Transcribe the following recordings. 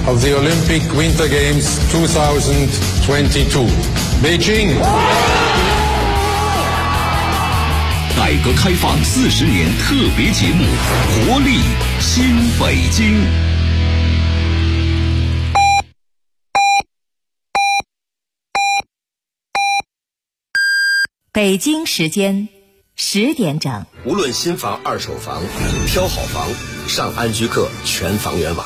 of the Olympic Winter Games 2022. Beijing. 改革开放40年特别节目，活力新北京。 北京时间10点整。 无论新房、二手房，挑好房，上安居客全房源网。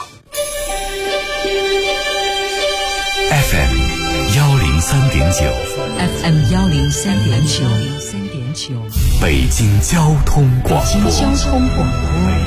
FM 103.9 FM 103.9 北京交通广播。 北京交通广播。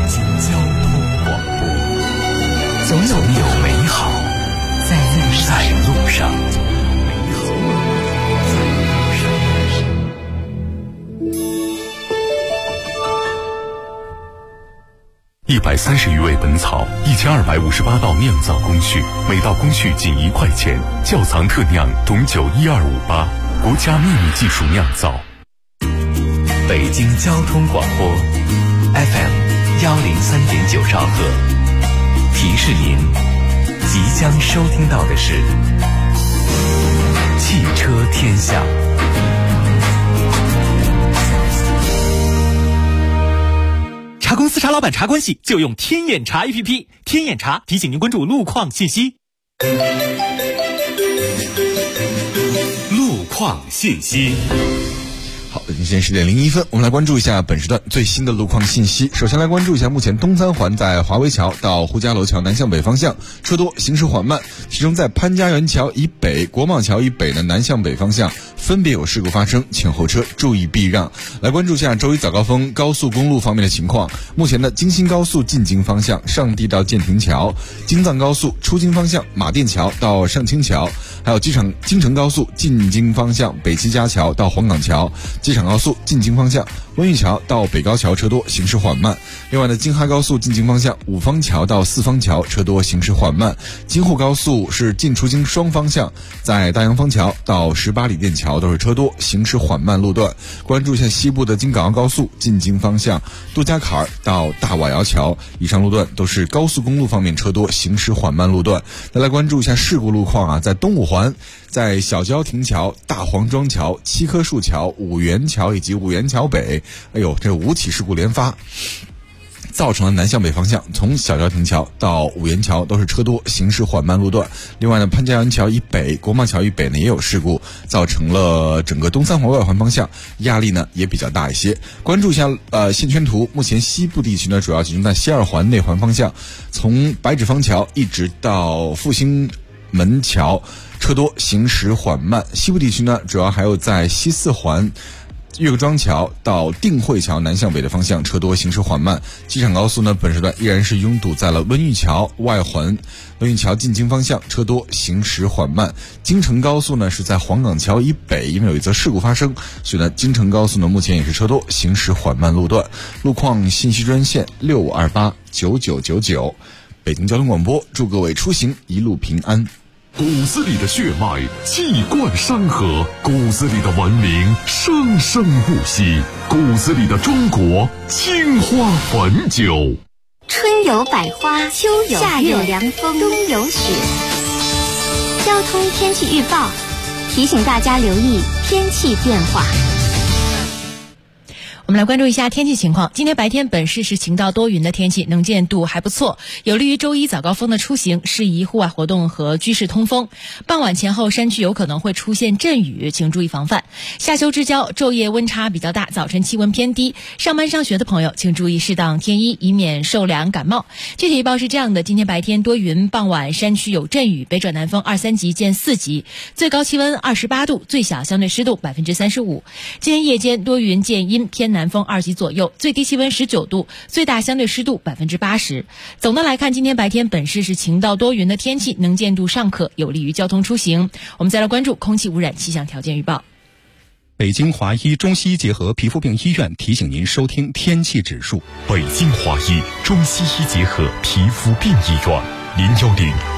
总有美好在路上。130余味本草，1258道酿造工序，每道工序仅1块钱。窖藏特酿董酒12588，国家秘密技术酿造。北京交通广播 FM 103.9兆赫，提示您即将收听到的是汽车天下。 茶公司茶老板茶关系就用天眼查 APP， 天眼查提醒您关注路况信息。 路况信息。 好，现在10点01分，我们来关注一下本时段最新的路况信息。首先来关注一下目前东三环在华威桥到呼家楼桥南向北方向车多，行驶缓慢，其中在潘家园桥以北、国贸桥以北的南向北方向分别有事故发生，请后车注意避让。来关注一下周一早高峰高速公路方面的情况。目前的京新高速进京方向上地到建亭桥，京藏高速出京方向马甸桥到上清桥，还有京承高速进京方向北七家桥到黄岗桥，机场高速进京方向温榆桥到北高桥车多，行驶缓慢。另外呢，京哈高速进京方向五方桥到四方桥车多，行驶缓慢。京沪高速是进出京双方向，在大洋坊桥到18里店桥都是车多，行驶缓慢路段。关注一下西部的京港澳高速进京方向杜家坎到大瓦窑桥，以上路段都是高速公路方面车多，行驶缓慢路段。再来关注一下事故路况啊，在东五环，在小郊亭桥、大黄庄桥、七棵树桥、五元桥以及五元桥北，这5起事故连发，造成了南向北方向从小郊亭桥到五元桥都是车多，行驶缓慢路段。另外呢，潘家园桥以北、国贸桥以北呢也有事故，造成了整个东三环外环方向压力呢也比较大一些。关注一下线圈图，目前西部地区呢主要集中在西二环内环方向，从白纸坊桥一直到复兴门桥车多，行驶缓慢。西部地区呢主要还有在西四环岳各庄桥到定慧桥南向北的方向车多，行驶缓慢。机场高速呢本时段依然是拥堵在了温榆桥外环，温榆桥进京方向车多，行驶缓慢。京承高速呢是在黄岗桥以北，因为有一则事故发生，所以呢京承高速呢目前也是车多，行驶缓慢路段。路况信息专线65289999，北京交通广播，祝各位出行一路平安。 骨子里的血脉气贯山河，骨子里的文明生生不息，骨子里的中国青花汾酒。 春有百花，秋有夏有凉风，冬有雪。交通天气预报提醒大家留意天气变化。 我们来关注一下天气情况。今天白天本市是晴到多云的天气，能见度还不错，有利于周一早高峰的出行，适宜户外活动和居室通风。傍晚前后山区有可能会出现阵雨，请注意防范。夏秋之交，昼夜温差比较大，早晨气温偏低，上班上学的朋友请注意适当添衣，以免受凉感冒。具体预报是这样的：今天白天多云，傍晚山区有阵雨，北转南风2、3级见4级，最高气温28度，最小相对湿度35%。今天夜间多云见阴，偏南风2级左右，最低气温19度，最大相对湿度80%。总的来看，今天白天本市是晴到多云的天气，能见度尚可，有利于交通出行。我们再来关注空气污染气象条件预报。 北京华医中西医结合皮肤病医院提醒您收听天气指数。 北京华医中西医结合皮肤病医院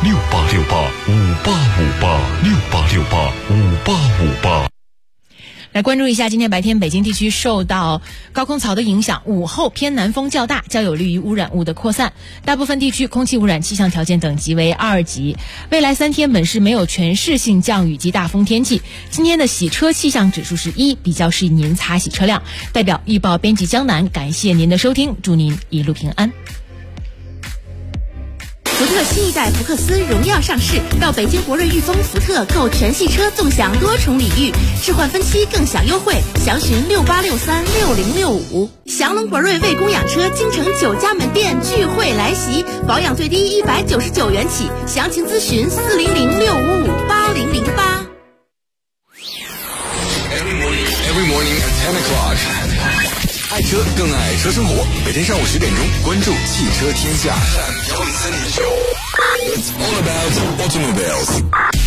，01068685858，68685858。 来关注一下，今天白天北京地区受到高空槽的影响，午后偏南风较大，较有利于污染物的扩散。大部分地区空气污染气象条件等级为2级。未来3天本市没有全市性降雨及大风天气。今天的洗车气象指数是1，比较适宜您擦洗车辆。代表预报编辑江南，感谢您的收听，祝您一路平安。 福特新一代福克斯荣耀上市，到北京博瑞裕丰福特购全系车纵享多重礼遇，置换分期更享优惠，详询68636065。祥龙博瑞为供养车京城9家门店聚会来袭，保养最低199元起，详情咨询40065580008。 Every morning at 10 o'clock. 爱车更爱车生活，每天上午10点钟，关注汽车天下。It's all about automobiles.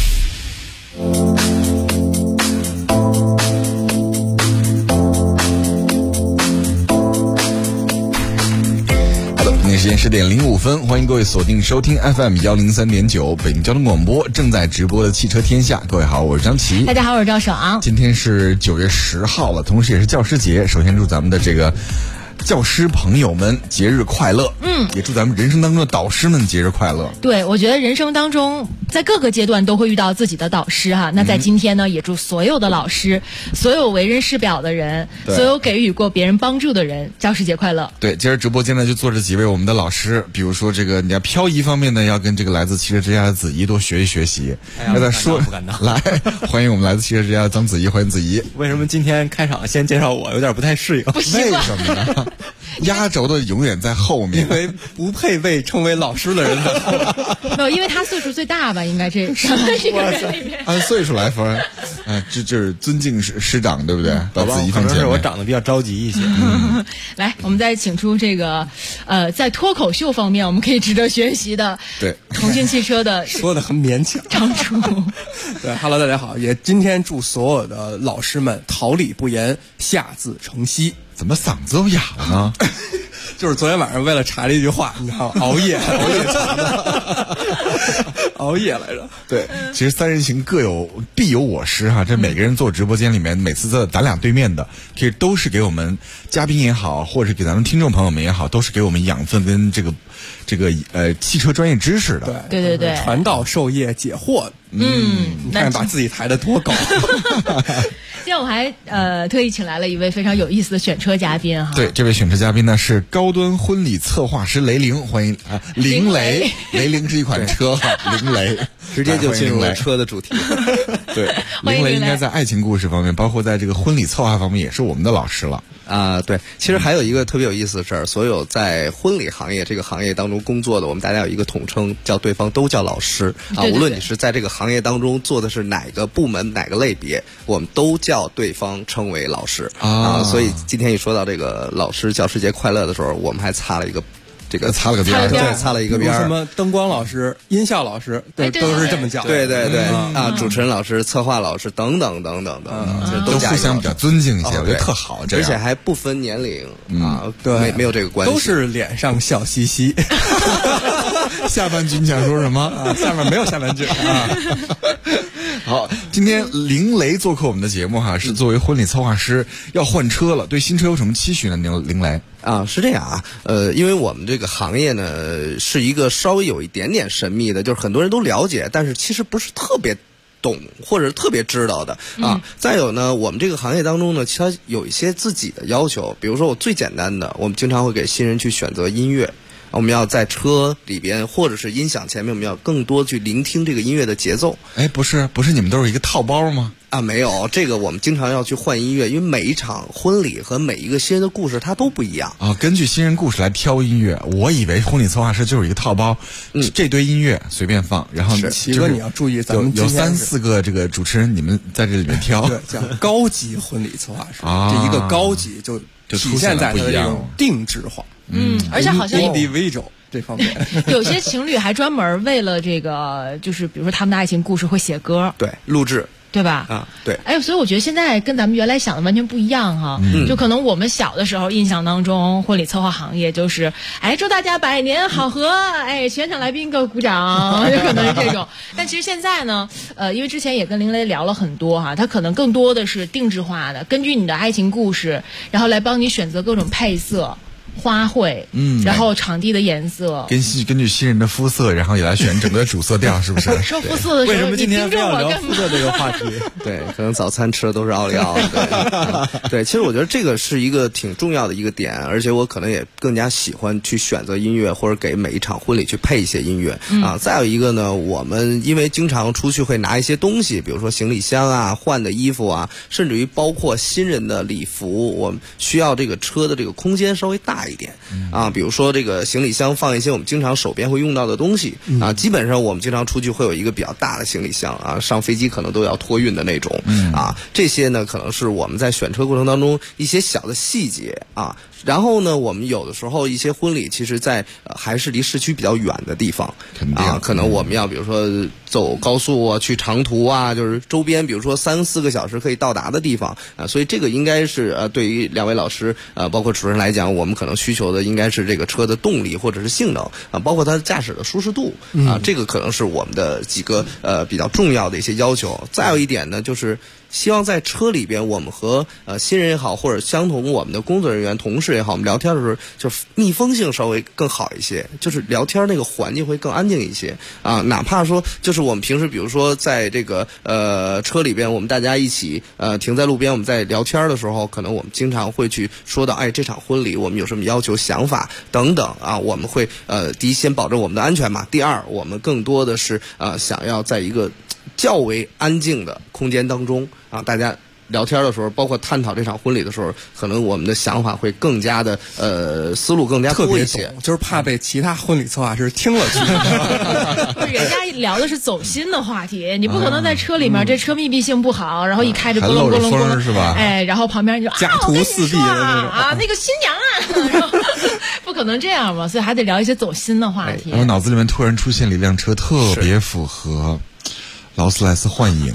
时间10点05分，欢迎各位锁定收听 FM 103.9北京交通广播正在直播的汽车天下。各位好，我是张琪。 大家好，我是赵爽。 今天是9月10号了，同时也是教师节。首先祝咱们的这个教师朋友们节日快乐，也祝咱们人生当中的导师们节日快乐。 对，我觉得人生当中在各个阶段都会遇到自己的导师哈。那在今天呢，也祝所有的老师，所有为人师表的人，所有给予过别人帮助的人，教师节快乐。 对，今儿直播间呢就坐着几位我们的老师，比如说这个你要漂移方面呢，要跟这个来自汽车之家的子怡多学习。要在说不敢当， 来欢迎我们来自汽车之家的张子怡，欢迎子怡。 为什么今天开场先介绍我，有点不太适应？ 不习惯。 为什么呢？压轴的永远在后面， 因为不配被称为老师的人在后面。 没有，因为他岁数最大吧，应该这个人里面。 按岁数来分，这是尊敬师长，对不对？到子怡可能是我长得比较着急一些。 来，我们再请出这个在脱口秀方面我们可以值得学习的， 对， 重庆汽车的说的很勉强。 张楚， 对 ，Hello， 大家好，也今天祝所有的老师们桃李不言，下自成蹊。 怎么嗓子都哑了呢？ 就是昨天晚上为了查了一句话，你知道吗？熬夜查的，熬夜来着。 对，其实3人行必有我师哈。这每个人坐直播间里面，每次咱俩对面的，其实都是给我们嘉宾也好，或者给咱们听众朋友们也好，都是给我们养分跟这个汽车专业知识的。 对， 传道授业解惑。你看把自己抬得多高。 今天我还特意请来了一位非常有意思的选车嘉宾哈。 对，这位选车嘉宾呢是高端婚礼策划师雷凌，欢迎凌雷。雷凌是一款车哈，凌雷直接就进入了车的主题。 对，凌雷应该在爱情故事方面，包括在这个婚礼策划方面，也是我们的老师了。 对，其实还有一个特别有意思的事儿，所有在婚礼行业这个行业当中工作的，我们大家有一个统称，叫对方都叫老师啊。无论你是在这个行业当中做的是哪个部门、哪个类别，我们都叫对方称为老师啊。所以今天一说到这个老师教师节快乐的时候，我们还擦了一个擦了个边儿， 对，擦了一个边儿。 什么灯光老师、音效老师，都是这么叫。 对主持人老师、策划老师等等， 都互相比较尊敬一些，我觉得特好。 而且还不分年龄啊，对，没有这个关系， 都是脸上笑嘻嘻。 下半句你想说什么？ 下面没有下半句啊。 好，今天凌雷做客我们的节目哈，是作为婚礼策划师要换车了，对新车有什么期许呢？凌雷是这样啊，因为我们这个行业呢是一个稍微有一点点神秘的，就是很多人都了解，但是其实不是特别懂或者特别知道的啊。再有呢，我们这个行业当中呢，其实有一些自己的要求，比如说我最简单的，我们经常会给新人去选择音乐。我们要在车里边或者是音响前面，我们要更多去聆听这个音乐的节奏。 不是你们都是一个套包吗？ 没有，这个我们经常要去换音乐，因为每一场婚礼和每一个新人的故事它都不一样啊。根据新人故事来挑音乐，我以为婚礼策划师就是一个套包，这堆音乐随便放，然后齐哥你要注意，咱们有3-4个这个主持人，你们在这里面挑， 对，叫高级婚礼策划师这一个高级就体现在它的这种定制化。 而且好像 individual 这方面， 有些情侣还专门为了这个，就是比如说他们的爱情故事会写歌， 对，录制对吧？ 啊，对。 哎，所以我觉得现在跟咱们原来想的完全不一样哈。就可能我们小的时候印象当中，婚礼策划行业就是，哎，祝大家百年好合，哎，全场来宾给我鼓掌，有可能是这种。但其实现在呢，因为之前也跟林雷聊了很多哈，它可能更多的是定制化的，根据你的爱情故事，然后来帮你选择各种配色。花卉，然后场地的颜色， 根据新人的肤色，然后也来选整个主色调，是不是？ 说肤色的时候， 为什么今天非要聊肤色这个话题？ 对，可能早餐吃的都是奥利奥。对，其实我觉得这个是一个挺重要的一个点，而且我可能也更加喜欢去选择音乐，或者给每一场婚礼去配一些音乐啊。再有一个呢，我们因为经常出去会拿一些东西，比如说行李箱啊、换的衣服啊，甚至于包括新人的礼服，我们需要这个车的这个空间稍微大一点啊，比如说这个行李箱放一些我们经常手边会用到的东西啊，基本上我们经常出去会有一个比较大的行李箱啊，上飞机可能都要托运的那种啊，这些呢可能是我们在选车过程当中一些小的细节啊。然后呢，我们有的时候一些婚礼其实在还是离市区比较远的地方啊，可能我们要比如说走高速啊，去长途啊，就是周边比如说3-4个小时可以到达的地方啊，所以这个应该是对于两位老师包括主持人来讲，我们可能需求的应该是这个车的动力或者是性能啊，包括它的驾驶的舒适度啊，这个可能是我们的几个比较重要的一些要求。再有一点呢，就是希望在车里边，我们和新人也好，或者相同我们的工作人员、同事也好，我们聊天的时候，就是密封性稍微更好一些，就是聊天那个环境会更安静一些啊。哪怕说，就是我们平时比如说在这个车里边，我们大家一起停在路边，我们在聊天的时候，可能我们经常会去说到，哎，这场婚礼我们有什么要求、想法等等啊。我们会第一先保证我们的安全嘛，第二我们更多的是想要在一个较为安静的空间当中啊，大家聊天的时候，包括探讨这场婚礼的时候，可能我们的想法会更加的思路更加多一些， 就是怕被其他婚礼策划师听了去。 不是，人家聊的是走心的话题，你不可能在车里面，这车密闭性不好，然后一开着咕隆咕隆咕隆是吧？ 哎，然后旁边就家徒四壁的那种啊，那个新娘啊，不可能这样嘛，所以还得聊一些走心的话题。 我脑子里面突然出现了一辆车，特别符合劳斯莱斯幻影。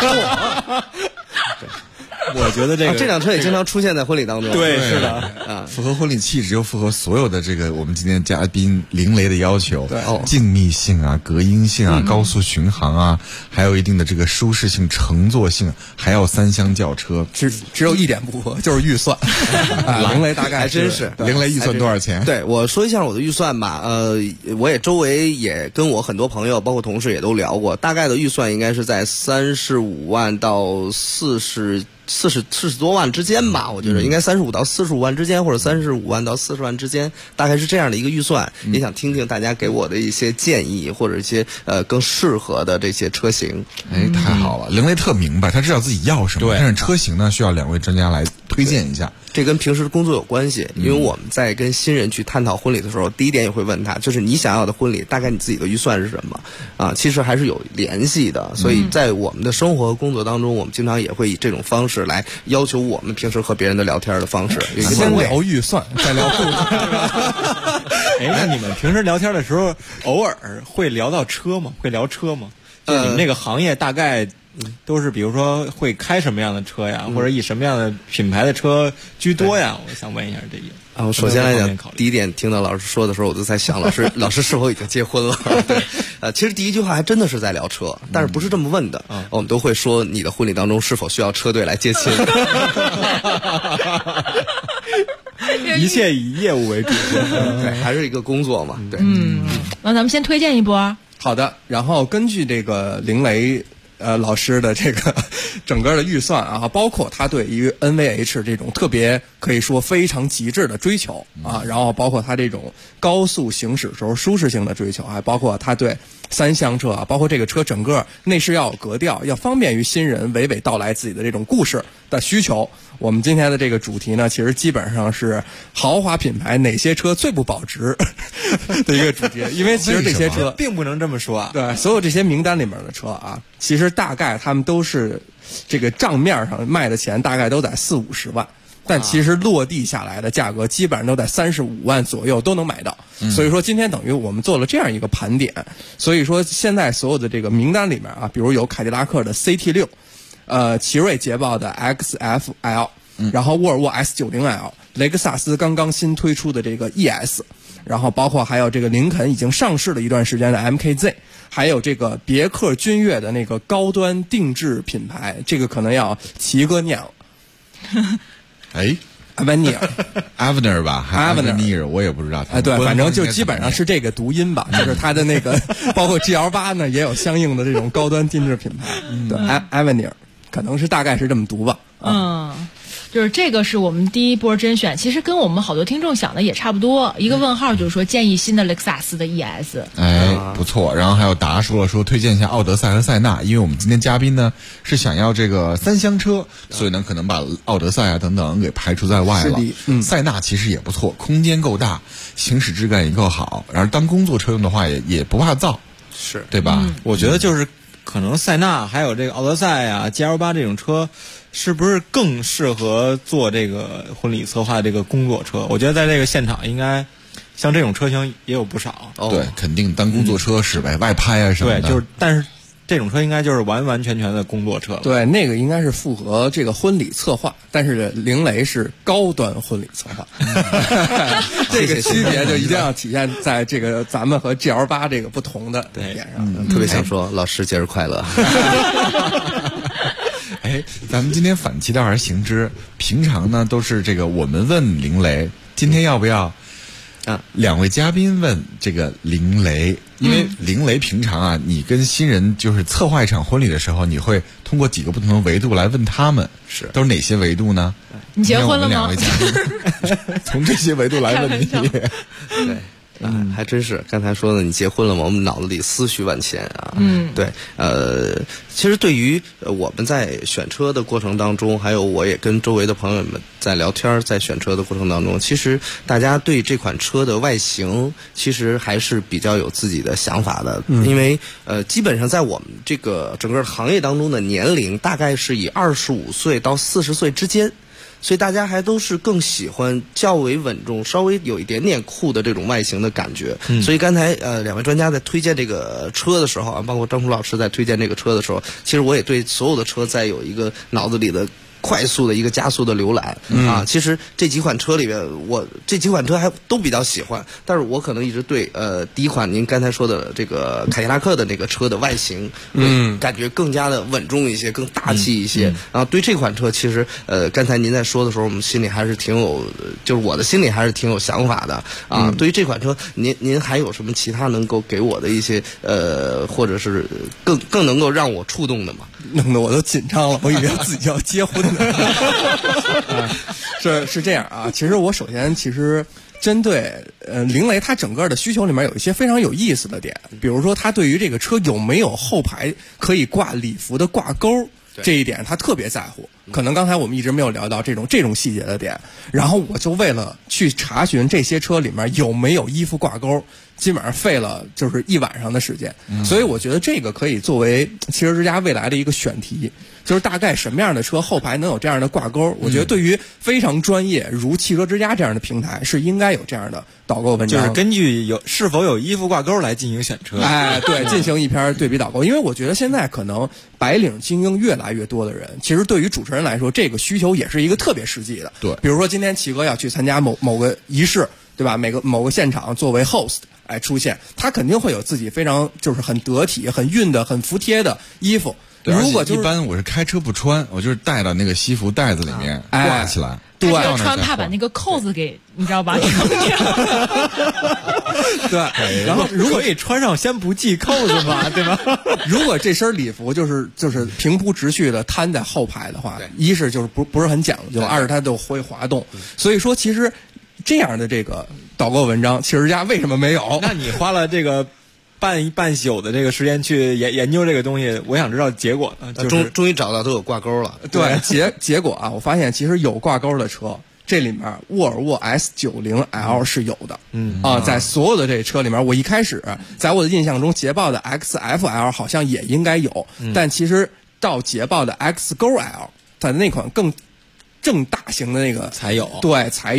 我觉得这辆车也经常出现在婚礼当中。 对，是的啊，符合婚礼气质，又符合所有的这个我们今天嘉宾林雷的要求。 对， 静谧性啊，隔音性啊，高速巡航啊，还有一定的这个舒适性、乘坐性，还要3厢轿车。 只有一点不合，就是预算。林雷大概还真是。 林雷预算多少钱？ 对，我说一下我的预算吧。我也周围也跟我很多朋友，包括同事也都聊过，大概的预算应该是在35万到40多万之间吧，我觉得应该35到45万之间，或者35万到40万之间，大概是这样的一个预算。也想听听大家给我的一些建议，或者一些更适合的这些车型。 哎，太好了，林雷特明白，他知道自己要什么。但是车型呢，需要2位专家来推荐一下。 这跟平时的工作有关系，因为我们在跟新人去探讨婚礼的时候，第一点也会问他，就是你想要的婚礼，大概你自己的预算是什么啊？其实还是有联系的，所以在我们的生活和工作当中，我们经常也会以这种方式来要求我们平时和别人的聊天的方式。 先聊预算，再聊故事。哎，那你们平时聊天的时候，偶尔会聊到车吗？会聊车吗？就你们那个行业大概都是比如说会开什么样的车呀，或者以什么样的品牌的车居多呀？我想问一下这个。 我首先来讲，第一点听到老师说的时候，我就在想，老师是否已经结婚了？其实第一句话还真的是在聊车，但是不是这么问的。我们都会说你的婚礼当中是否需要车队来接亲？ 一切以业务为主， 对，还是一个工作嘛。对， 那咱们先推荐一波。 好的，然后根据这个林雷老师的这个整个的预算啊，包括他对于 NVH 这种特别可以说非常极致的追求啊，然后包括他这种高速行驶时候舒适性的追求，还包括他对3厢车啊，包括这个车整个内饰要有格调，要方便于新人娓娓道来自己的这种故事的需求。我们今天的这个主题呢，其实基本上是豪华品牌哪些车最不保值的一个主题，因为其实这些车并不能这么说啊。对，所有这些名单里面的车啊，其实大概他们都是这个账面上卖的钱大概都在40-50万。但其实落地下来的价格基本上都在35万左右都能买到，所以说今天等于我们做了这样一个盘点。所以说现在所有的这个名单里面啊，比如有凯迪拉克的 CT6 奇瑞捷豹的 XFL，然后沃尔沃 S90L， 雷克萨斯刚刚新推出的这个 ES， 然后包括还有这个林肯已经上市了一段时间的 MKZ， 还有这个别克君越的那个高端定制品牌，这个可能要齐哥念了。 哎。Avenir 吧 ，Avenir 我也不知道它。 对，反正就基本上是这个读音吧，就是它的那个，包括 GL8 呢也有相应的这种高端定制品牌。对 ，Avenir 可能是大概是这么读吧。 就是这个是我们第一波甄选，其实跟我们好多听众想的也差不多。一个问号就是说建议新的雷克萨斯的 ES， 不错。然后还有达说推荐一下奥德赛和塞纳，因为我们今天嘉宾呢是想要这个3厢车，所以呢可能把奥德赛啊等等给排除在外了。塞纳其实也不错，空间够大，行驶质感也够好，然后当工作车用的话也不怕燥， 是对吧？ 我觉得就是可能塞纳还有这个奥德赛啊 GL8 这种车。是不是更适合做这个婚礼策划这个工作车？我觉得在这个现场应该像这种车型也有不少。 对，肯定当工作车使呗，外拍啊什么的。 对，就是但是这种车应该就是完完全全的工作车。 对，那个应该是符合这个婚礼策划，但是凌雷是高端婚礼策划。这个区别就一定要体现在这个咱们和 GL8 这个不同的点上。 特别想说，老师节日快乐。 咱们今天反其道而行之，平常呢都是这个我们问凌雷，今天要不要两位嘉宾问这个凌雷？因为凌雷平常啊，你跟新人就是策划一场婚礼的时候，你会通过几个不同的维度来问他们，都是哪些维度呢？ 你结婚了吗？ 两位嘉宾从这些维度来问你。对。 还真是，刚才说的你结婚了吗？我们脑子里思绪万千啊。对，其实对于我们在选车的过程当中，还有我也跟周围的朋友们在聊天，在选车的过程当中，其实大家对这款车的外形，其实还是比较有自己的想法的。因为基本上在我们这个整个行业当中的年龄，大概是以25岁到40岁之间。所以大家还都是更喜欢较为稳重、稍微有一点点酷的这种外形的感觉。所以刚才两位专家在推荐这个车的时候啊，包括张楚老师在推荐这个车的时候，其实我也对所有的车在有一个脑子里的快速的一个加速的浏览啊。其实这几款车里面，我这几款车还都比较喜欢，但是我可能一直对第一款您刚才说的这个凯迪拉克的那个车的外形，感觉更加的稳重一些，更大气一些。然后对这款车，其实刚才您在说的时候，我们心里还是挺有，就是我的心里还是挺有想法的啊。对于这款车，您还有什么其他能够给我的一些或者是更能够让我触动的吗？ 弄得我都紧张了，我以为自己要结婚呢。是这样啊，其实我首先针对凌雷它整个的需求里面有一些非常有意思的点，比如说它对于这个车有没有后排可以挂礼服的挂钩这一点他特别在乎，可能刚才我们一直没有聊到这种细节的点，然后我就为了去查询这些车里面有没有衣服挂钩，基本上费了就是一晚上的时间。所以我觉得这个可以作为汽车之家未来的一个选题，就是大概什么样的车后排能有这样的挂钩。我觉得对于非常专业如汽车之家这样的平台是应该有这样的导购文章， 就是根据是否有衣服挂钩来进行选车。 对，进行一篇对比导购。因为我觉得现在可能白领精英越来越多的人，其实对于主持人来说，这个需求也是一个特别实际的。 对， 比如说今天齐哥要去参加某个仪式，对吧？某个现场作为 host 出现，他肯定会有自己非常就是很得体、很熨的、很服帖的衣服。如果一般我是开车不穿，我就是带到那个西服袋子里面挂起来。 对，穿怕把那个扣子给你知道吧？ 对，然后如果可以穿上先不系扣子嘛，对吧？ 如果这身礼服就是平铺直叙的摊在后排的话，一是就是不是很讲究，二是它就会滑动。所以说，其实这样的这个导购文章，汽车之家为什么没有？ 那你花了这个半宿的这个时间去研究这个东西，我想知道结果呢， 终于找到都有挂钩了。 对，结果啊，我发现其实有挂钩的车，这里面沃尔沃 S90L 是有的。在所有的这车里面，我一开始在我的印象中，捷豹的 XFL 好像也应该有，但其实到捷豹的 XGO L， 它的那款更大型的那个才有。 对，才有。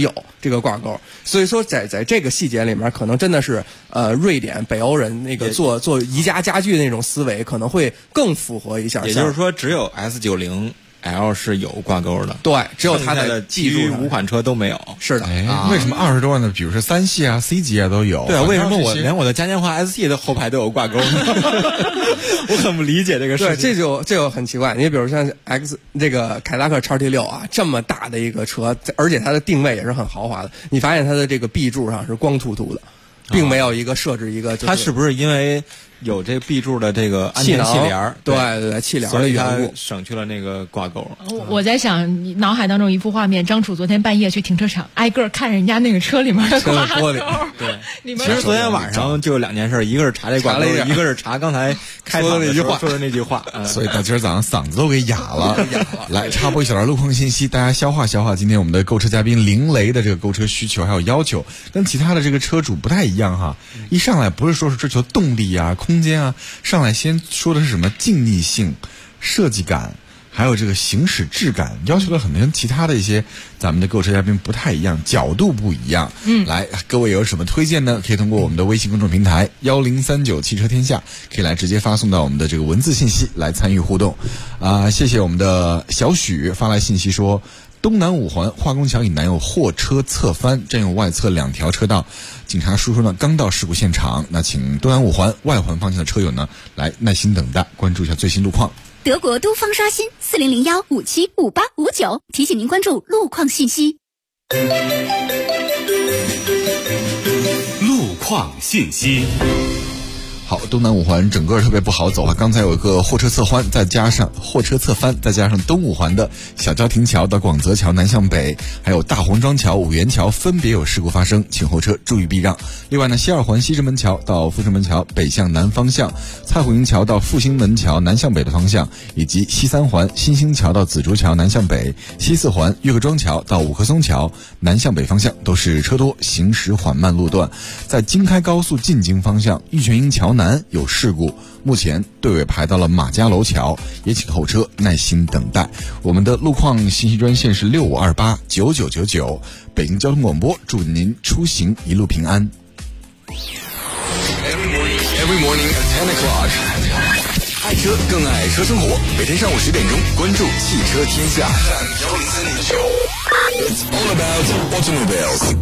这个挂钩。所以说在这个细节里面，可能真的是瑞典北欧人那个做宜家家具的那种思维，可能会更符合一下。 也就是说，只有 S90L 是有挂钩的， 对，只有它的技术 5款车都没有。 是的， 为什么20多万的，比如说3系啊、C 级啊都有？ 对啊，为什么我连我的嘉年华 ST 的后排都有挂钩呢？我很不理解这个事情。 对，这就很奇怪。你比如像这个凯迪拉克 XT6 啊，这么大的一个车，而且它的定位也是很豪华的，你发现它的这个 B 柱上是光秃秃的，并没有设置一个。 它是不是因为有这 B 柱的这个安全气帘？ 对，气帘的缘故， 省去了那个挂钩。 我在想，你脑海当中一幅画面：张楚昨天半夜去停车场，挨个看人家那个车里面的挂钩。 对，其实昨天晚上就2件事，一个是查这挂钩，一个是查刚才开场的时候说的那句话。 所以到今儿早上嗓子都给哑了。来插播一小段路况信息，大家消化消化。今天我们的购车嘉宾林雷的这个购车需求还有要求，跟其他的这个车主不太一样哈。一上来不是说是追求动力啊、空间啊，上来先说的是什么静谧性、设计感，还有这个行驶质感，要求的很跟其他的一些咱们的购车嘉宾不太一样，角度不一样。来，各位有什么推荐呢？可以通过我们的微信公众平台1039汽车天下，可以来直接发送到我们的这个文字信息来参与互动。谢谢我们的小许发来信息说，东南5环化工桥以南有货车侧翻，占用外侧2条车道。警察叔叔呢刚到事故现场，那请东南5环外环方向的车友呢来耐心等待，关注一下最新路况。 德国都方刷新4001575859，提醒您关注路况信息。 路况信息。 好，东南5环整个特别不好走啊！刚才有一个货车侧翻，再加上东5环的小交亭桥到广泽桥南向北，还有大红庄桥、五元桥分别有事故发生，请后车注意避让。另外呢，西2环西直门桥到阜成门桥北向南方向，蔡虎营桥到复兴门桥南向北的方向，以及西3环新兴桥到紫竹桥南向北，西4环岳各庄桥到五棵松桥南向北方向都是车多，行驶缓慢路段。在京开高速进京方向，玉泉营桥南有事故，目前队尾排到了马家楼桥，也请后车耐心等待。我们的路况信息专线是65289999，北京交通广播，祝您出行一路平安。 Every morning at 10 o'clock， 爱车更爱车生活，每天上午10点钟，关注汽车天下。It's all about automobiles。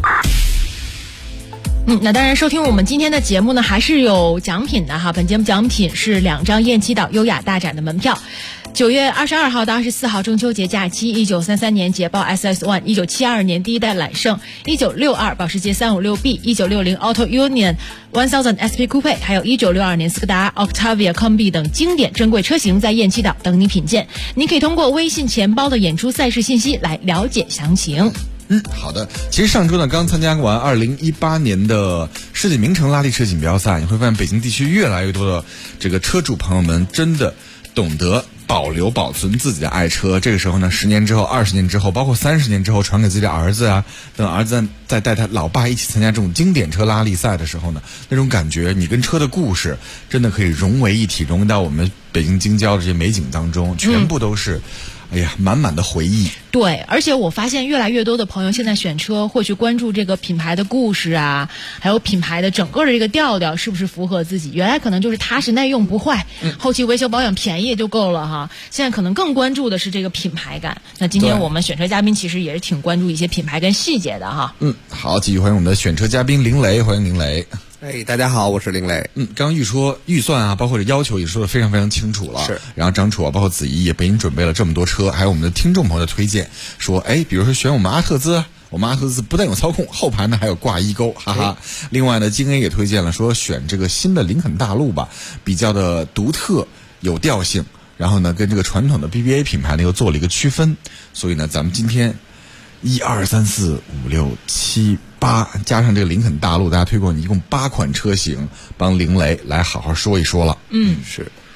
那当然，收听我们今天的节目呢，还是有奖品的哈。本节目奖品是2张雁栖岛优雅大展的门票。9月22号到24号中秋节假期，1933年捷豹 SS1， 1972年第一代揽胜，1962保时捷 356B， 1960 Auto Union 1000 SP Coupe， 还有1962年斯柯达 Octavia Combi 等经典珍贵车型在雁栖岛等你品鉴。你可以通过微信钱包的演出赛事信息来了解详情。 好的。其实上周呢，刚参加完2018年的世界名城拉力车锦标赛，你会发现北京地区越来越多的这个车主朋友们真的懂得保留保存自己的爱车。这个时候呢，10年之后、20年之后，包括30年之后，传给自己的儿子啊，等儿子再带他老爸一起参加这种经典车拉力赛的时候呢，那种感觉，你跟车的故事真的可以融为一体，融到我们北京京郊的这些美景当中，全部都是哎呀，满满的回忆。 对，而且我发现越来越多的朋友现在选车会去关注这个品牌的故事啊，还有品牌的整个的这个调调是不是符合自己。原来可能就是踏实耐用不坏，后期维修保养便宜就够了哈。现在可能更关注的是这个品牌感。那今天我们选车嘉宾其实也是挺关注一些品牌跟细节的哈。 好，继续欢迎我们的选车嘉宾林雷，欢迎林雷。 大家好，我是林雷。 刚刚说预算啊，包括这要求也说的非常非常清楚了。是，然后张楚啊，包括子怡也为您准备了这么多车，还有我们的听众朋友的推荐，说比如说选我们阿特兹。我们阿特兹不但有操控，后排呢还有挂衣钩，哈哈。另外呢，金 A 也推荐了说选这个新的林肯大陆吧，比较的独特有调性，然后呢跟这个传统的 BBA 品牌呢又做了一个区分，所以呢咱们今天1、2、3、4、5、6、7、8加上这个林肯大陆，大家推过一共8款车型，帮林雷来好好说一说了。 是。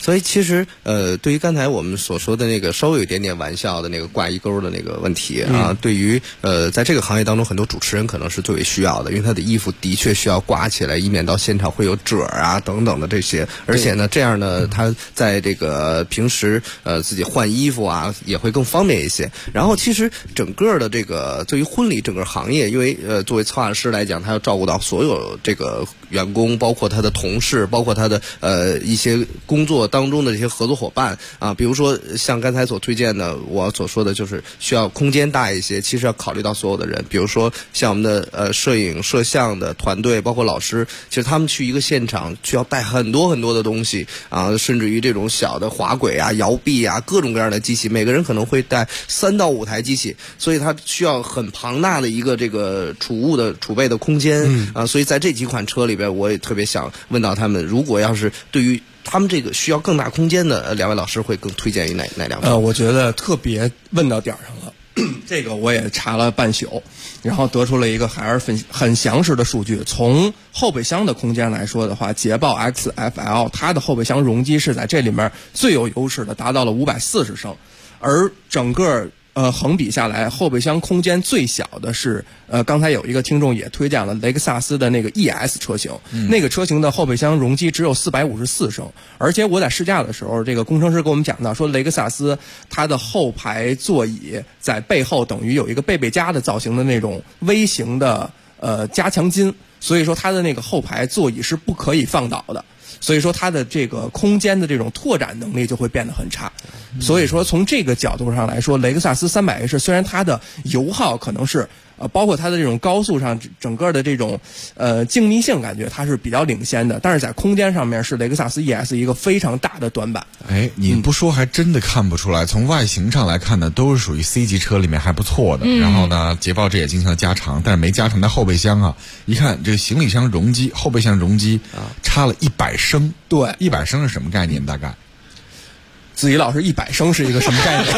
所以其实对于刚才我们所说的那个稍微有一点点玩笑的那个挂衣钩的那个问题啊，对于在这个行业当中很多主持人可能是最为需要的，因为他的衣服的确需要挂起来，以免到现场会有褶啊等等的这些，而且呢这样呢他在这个平时自己换衣服啊也会更方便一些。然后其实整个的这个对于婚礼整个行业，因为作为策划师来讲，他要照顾到所有这个员工，包括他的同事，包括他的一些工作当中的这些合作伙伴啊，比如说像刚才所推荐的，我所说的就是需要空间大一些，其实要考虑到所有的人，比如说像我们的摄影摄像的团队，包括老师，其实他们去一个现场需要带很多很多的东西啊，甚至于这种小的滑轨啊、摇臂啊，各种各样的机器，每个人可能会带3到5台机器，所以他需要很庞大的一个这个储物的储备的空间啊，所以在这几款车里边，我也特别想问到他们，如果要是对于他们这个需要更大空间的两位老师会更推荐于哪辆车？ 我觉得特别问到点上了。这个我也查了半宿，然后得出了一个还是很详实的数据。从后备箱的空间来说的话，捷豹 XFL 它的后备箱容积是在这里面最有优势的，达到了540升，而整个横比下来，后备箱空间最小的是刚才有一个听众也推荐了雷克萨斯的那个 ES 车型，那个车型的后备箱容积只有454升，而且我在试驾的时候，这个工程师给我们讲到说，雷克萨斯它的后排座椅在背后等于有一个贝贝佳的造型的那种微型的加强筋，所以说它的那个后排座椅是不可以放倒的。所以说它的这个空间的这种拓展能力就会变得很差，所以说从这个角度上来说，雷克萨斯300H 虽然它的油耗可能是包括它的这种高速上整个的这种静谧性感觉它是比较领先的，但是在空间上面是雷克萨斯 ES 一个非常大的短板。 哎，你不说还真的看不出来，从外形上来看呢，都是属于 C 级车里面还不错的。然后呢，捷豹这也进行了加长，但是没加长在后备箱啊。一看这个行李箱容积，后备箱容积差了100升。 对 ，100升是什么概念？大概？ 子怡老师，100升是一个什么概念？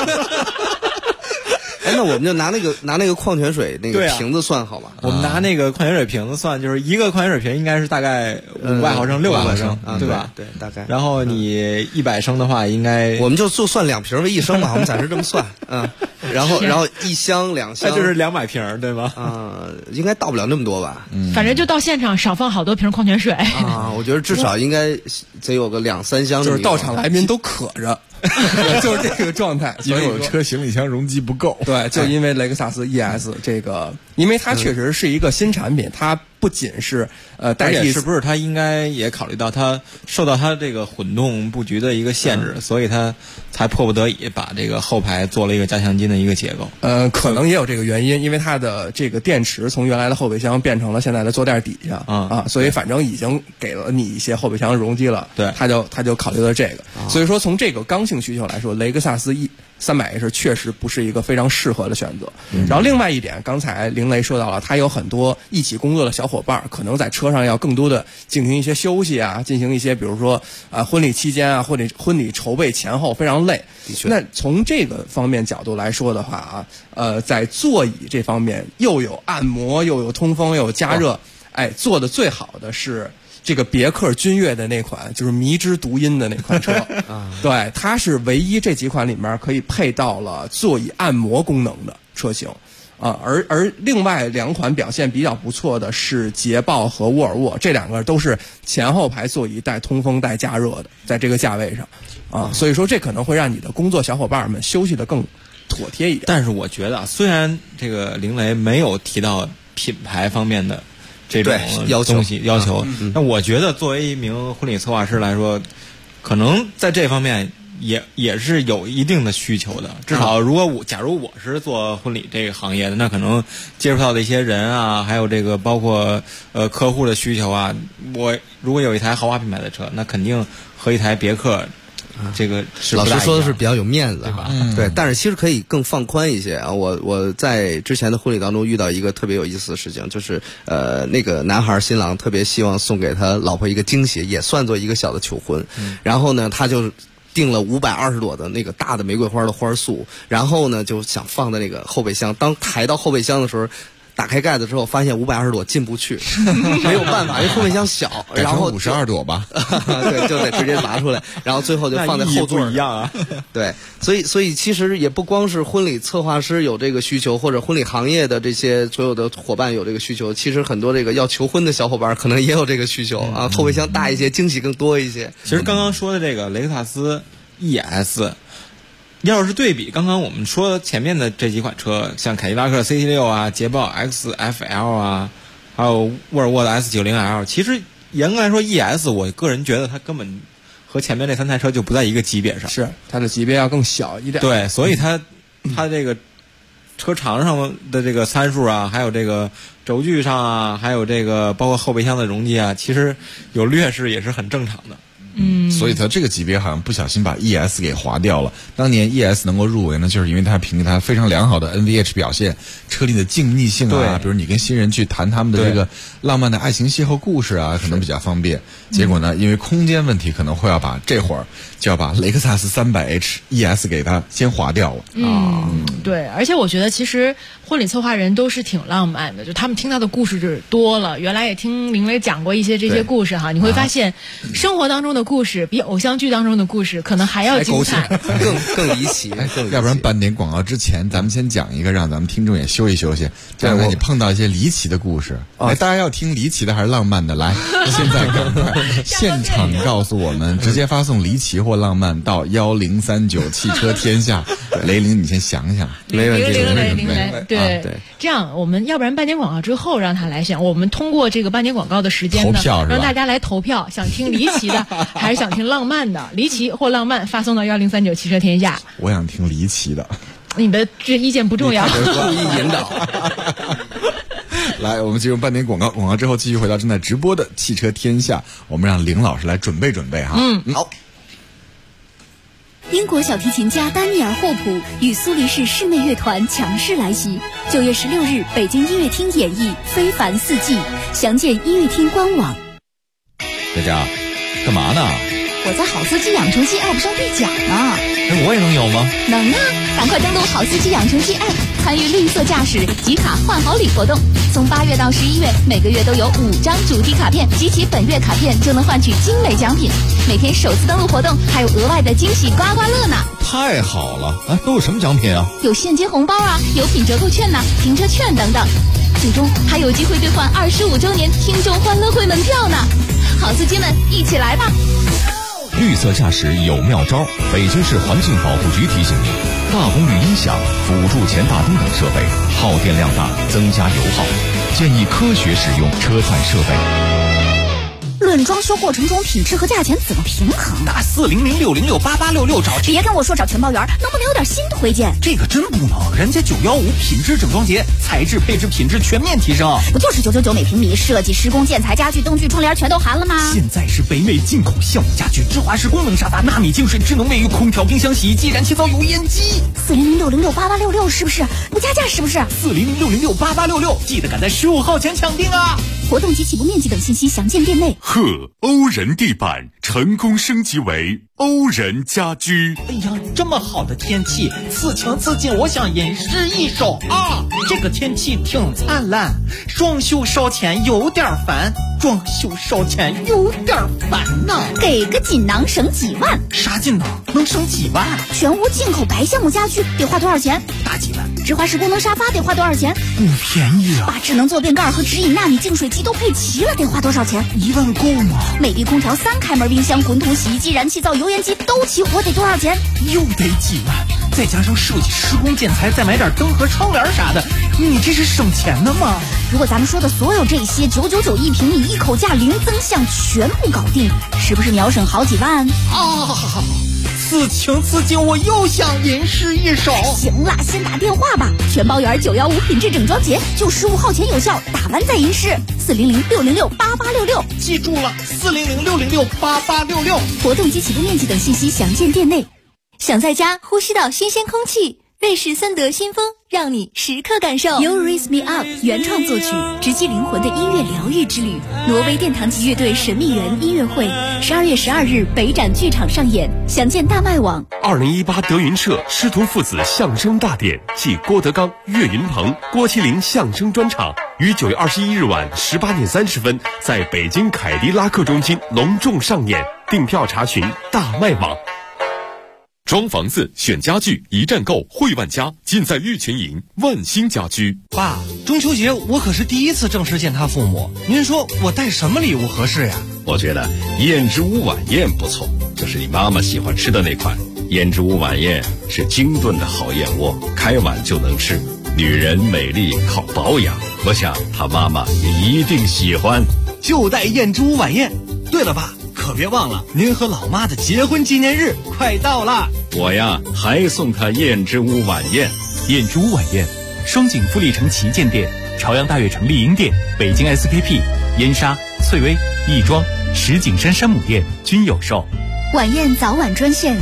哎，那我们就拿那个矿泉水那个瓶子算好吗？ 我们拿那个矿泉水瓶子算，就是一个矿泉水瓶应该是大概500毫升、600毫升，对吧？ 对，大概。 然后你100升的话，应该我们就算2瓶为1升吧，我们暂时这么算。然后1箱2箱， 那就是200瓶，对吗？ 应该到不了那么多吧？ 反正就到现场少放好多瓶矿泉水啊！我觉得至少应该得有个2-3箱， 就是到场来宾都渴着。就是这个状态， 因为我车行李箱容积不够。 对，就因为雷克萨斯 ES 这个，因为它确实是一个新产品，它不仅是代替， 是不是它应该也考虑到它受到它这个混动布局的一个限制，所以它才迫不得已把这个后排做了一个加强筋的一个结构。 可能也有这个原因，因为它的这个电池从原来的后备箱变成了现在的坐垫底下所以反正已经给了你一些后备箱容积了。 对， 他就考虑了这个，所以说从这个刚性需求来说，雷克萨斯300H 确实不是一个非常适合的选择。然后另外一点，刚才林雷说到了，他有很多一起工作的小伙伴，可能在车上要更多的进行一些休息啊，进行一些比如说婚礼期间啊，或者婚礼筹备前后非常累。那从这个方面角度来说的话在座椅这方面又有按摩，又有通风，又有加热，做的最好的是这个别克君越的那款，就是迷之读音的那款车对，它是唯一这几款里面可以配到了座椅按摩功能的车型而另外2款表现比较不错的是捷豹和沃尔沃，这2个都是前后排座椅带通风带加热的，在这个价位上所以说这可能会让你的工作小伙伴们休息的更妥帖一点。 但是我觉得虽然这个凌雷没有提到品牌方面的这种东西要求，那我觉得作为一名婚礼策划师来说，可能在这方面也是有一定的需求的。至少假如我是做婚礼这个行业的，那可能接触到的一些人啊，还有这个包括客户的需求啊，我如果有一台豪华品牌的车，那肯定和一台别克这个是老师说的是比较有面子， 对吧？ 对，但是其实可以更放宽一些啊。我在之前的婚礼当中遇到一个特别有意思的事情，就是那个男孩新郎特别希望送给他老婆一个惊喜，也算作一个小的求婚。然后呢，他就订了520朵的那个大的玫瑰花的花束，然后呢就想放在那个后备箱。当抬到后备箱的时候， 打开盖子之后发现520朵进不去，没有办法，因为后备箱小，然后 52朵吧， 对，就得直接拿出来，然后最后就放在后座一样啊。 对，所以其实也不光是婚礼策划师有这个需求，或者婚礼行业的这些所有的伙伴有这个需求，其实很多这个要求婚的小伙伴可能也有这个需求啊，后备箱大一些，惊喜更多一些。 其实刚刚说的这个雷克萨斯 ES。要是对比刚刚我们说前面的这几款车，像凯迪拉克 CT6 啊、捷豹 XFL 啊，还有沃尔沃的 S90L， 其实严格来说 ES 我个人觉得它根本和前面这3台车就不在一个级别上， 是它的级别要更小一点。 对，所以它这个车长上的这个参数啊，还有这个轴距上啊，还有这个包括后备箱的容积啊，其实有劣势也是很正常的。 所以它这个级别好像不小心把 ES 给划掉了。当年 ES 能够入围呢，就是因为它凭借它非常良好的 NVH 表现，车里的静谧性啊，比如你跟新人去谈他们的这个浪漫的爱情邂逅故事啊，可能比较方便。结果呢，因为空间问题，可能会要把这会儿就要把雷克萨斯300H ES 给它先划掉了。 对，而且我觉得其实婚礼策划人都是挺浪漫的，就他们听到的故事就是多了。原来也听林雷讲过一些这些故事哈，你会发现生活当中的故事比偶像剧当中的故事可能还要精彩， 更离奇。 要不然半点广告之前，咱们先讲一个，让咱们听众也休息休息。讲讲你碰到一些离奇的故事。大家要听离奇的还是浪漫的？来，现在赶快现场告诉我们，直接发送离奇或浪漫到1039汽车天下。雷凌，你先想想， 没问题。 对，这样我们要不然半点广告之后让他来选，我们通过这个半点广告的时间呢，让大家来投票，想听离奇的还是想听浪漫的？离奇或浪漫发送到1039汽车天下。 我想听离奇的。 你的这意见不重要， 故意引导。 来，我们进入半点广告，广告之后继续回到正在直播的汽车天下，我们让凌老师来准备准备哈。 好。 英国小提琴家丹尼尔·霍普与苏黎世室内乐团强势来袭，9月16日北京音乐厅演绎《非凡四季》，详见音乐厅官网。 佳佳，干嘛呢？ 我在好司机养成记 App 上兑奖呢。 我也能有吗？ 能啊！赶快登录好司机养成记 App， 参与绿色驾驶集卡换好礼活动。从8月到11月，每个月都有5张主题卡片，集齐本月卡片就能换取精美奖品。每天首次登录活动还有额外的惊喜刮刮乐呢！ 太好了！都有什么奖品啊？ 有现金红包啊，有品折扣券呐，停车券等等。最终还有机会兑换25周年听众欢乐会门票呢！好司机们，一起来吧！ 绿色驾驶有妙招，北京市环境保护局提醒您：大功率音响、辅助前大灯等设备耗电量大，增加油耗，建议科学使用车载设备。 论装修过程中品质和价钱怎么平衡？ 打400-606-8866找。 别跟我说找全包员，能不能有点新推荐？ 这个真不能，人家915品质整装节，材质配置品质全面提升。 不就是999每平米，设计施工建材家具灯具窗帘全都含了吗？ 现在是北美进口橡木家具，芝华士功能沙发，纳米净水智能卫浴，空调冰箱洗衣机，燃气灶油烟机。 400-606-8866是不是？不加价是不是 ？400-606-8866，记得赶在15号前抢订啊！ 活动及起步面积等信息详见店内。 欧人地板成功升级为欧人家居。 哎呀，这么好的天气，此情此景，我想吟诗一首啊！这个天气挺灿烂，装修烧钱有点烦，装修烧钱有点烦呐。 给个锦囊省几万。 啥锦囊？能省几万？ 全屋进口白橡木家具得花多少钱？ 大几万。 芝华士功能沙发得花多少钱？ 不便宜啊。 把智能坐便盖和直饮纳米净水机都配齐了，得花多少钱 ？1万够吗？ 美的空调3开门冰箱、滚筒洗衣机、燃气灶、油烟机都齐活，得多少钱？ 又得几万，再加上设计、施工、建材，再买点灯和窗帘啥的，你这是省钱的吗？ 如果咱们说的所有这些999一平米，一口价零增项，全部搞定，是不是秒省好几万啊？此情此景，我又想吟诗一首。 行了，先打电话吧。全包圆915品质整装节，就15号前有效，打完再吟诗。400-606-8866， 记住了，400-606-8866。 活动及起步面积等信息详见店内。想在家呼吸到新鲜空气， 瑞士森德新风，让你时刻感受。You Raise Me Up 原创作曲，直击灵魂的音乐疗愈之旅。挪威殿堂级乐队神秘人音乐会，12月12日北展剧场上演，详见大麦网。 2018德云社师徒父子相声大典暨郭德纲、岳云鹏、郭麒麟相声专场于9月21日晚18点30分在北京凯迪拉克中心隆重上演，订票查询大麦网。装房子选家具一站购汇万家，尽在玉泉营万兴家居。 爸，中秋节我可是第一次正式见他父母，您说我带什么礼物合适呀？ 我觉得燕之屋晚宴不错，就是你妈妈喜欢吃的那款。燕之屋晚宴是精炖的好燕窝，开碗就能吃。女人美丽靠保养，我想她妈妈也一定喜欢。 就带燕之屋晚宴。对了，爸，可别忘了您和老妈的结婚纪念日快到了。 我呀，还送她燕之屋晚宴。 燕之屋晚宴，双井富力城旗舰店、朝阳大悦城丽婴店、北京 SKP、燕莎、翠微、亦庄、石景山山姆店均有售。 晚宴早晚专线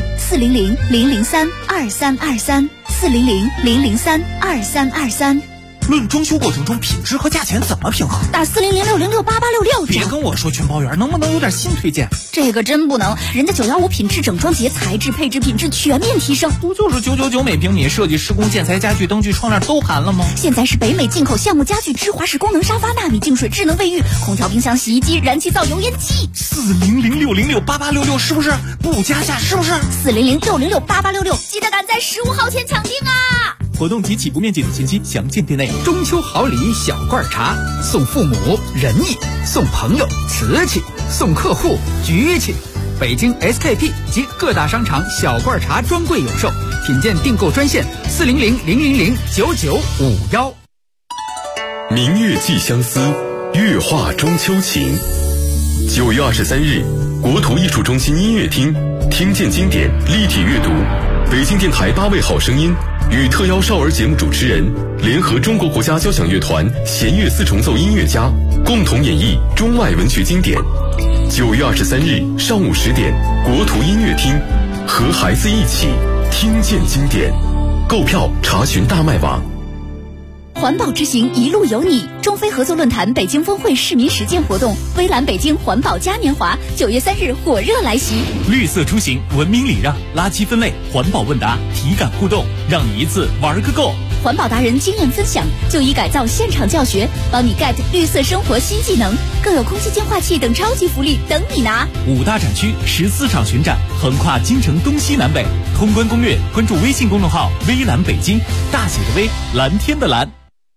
400-003-2323，400-003-2323。 论装修过程中品质和价钱怎么平衡？ 打400-606-8866。 别跟我说群包圆，能不能有点新推荐？ 这个真不能，人家915品质整装节，材质配置品质全面提升。 不就是999每平米，设计施工建材家具灯具窗帘都含了吗？ 现在是北美进口项目家具，芝华士功能沙发，纳米净水智能卫浴，空调冰箱洗衣机，燃气灶油烟机。 400-606-8866是不是？不加价是不是 ？400-606-8866，记得赶在15号前抢订啊！ 活动及起步面积等信息详见店内。 中秋好礼小罐茶，送父母仁义，送朋友瓷器，送客户局气。北京 SKP 及各大商场小罐茶专柜有售，品鉴订购专线400-000-9951。 明月寄相思，月画中秋情。9月23日，国图艺术中心音乐厅，听见经典立体阅读，北京电台8位好声音与特邀少儿节目主持人联合中国国家交响乐团弦乐四重奏音乐家共同演绎中外文学经典。9月23日上午10点，国图音乐厅，和孩子一起听见经典。购票查询大麦网。 环保之行一路有你，中非合作论坛北京峰会市民实践活动，微蓝北京环保嘉年华9月3日火热来袭。 绿色出行，文明礼让，垃圾分类，环保问答，体感互动，让你一次玩个够。 环保达人经验分享，就医改造现场教学，帮你 get 绿色生活新技能，更有空气净化器等超级福利等你拿。 5大展区14场巡展，横跨京城东西南北。通关攻略，关注微信公众号微蓝北京，大写的微，蓝天的蓝。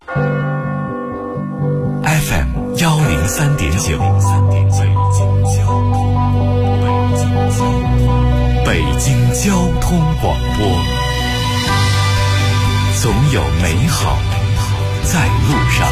FM 103.9，北京交通广播，总有美好在路上。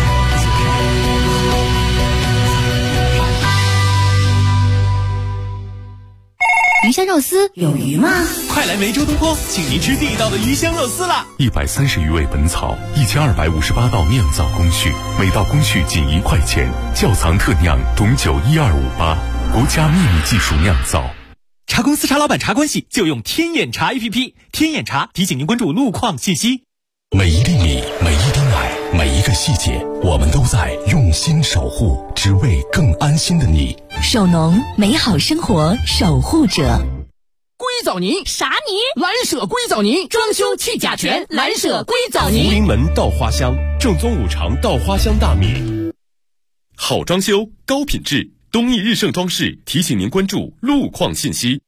鱼香肉丝有鱼吗？ 快来梅州东坡，请您吃地道的鱼香肉丝啦 ！130余味本草，1258道酿造工序，每道工序仅1块钱，窖藏特酿董酒12588，国家秘密技术酿造。 茶公司茶老板茶关系就用天眼茶 APP， 天眼茶提醒您关注路况信息。 每一粒米，每一丁奶，每一个细节，我们都在用心守护，只为更安心的你。 手农，美好生活守护者。 硅藻泥啥泥？ 蓝舍硅藻泥，装修去甲醛，蓝舍硅藻泥。 福临门稻花香，正宗五常稻花香大米，好装修高品质。东义日盛装饰提醒您关注路况信息。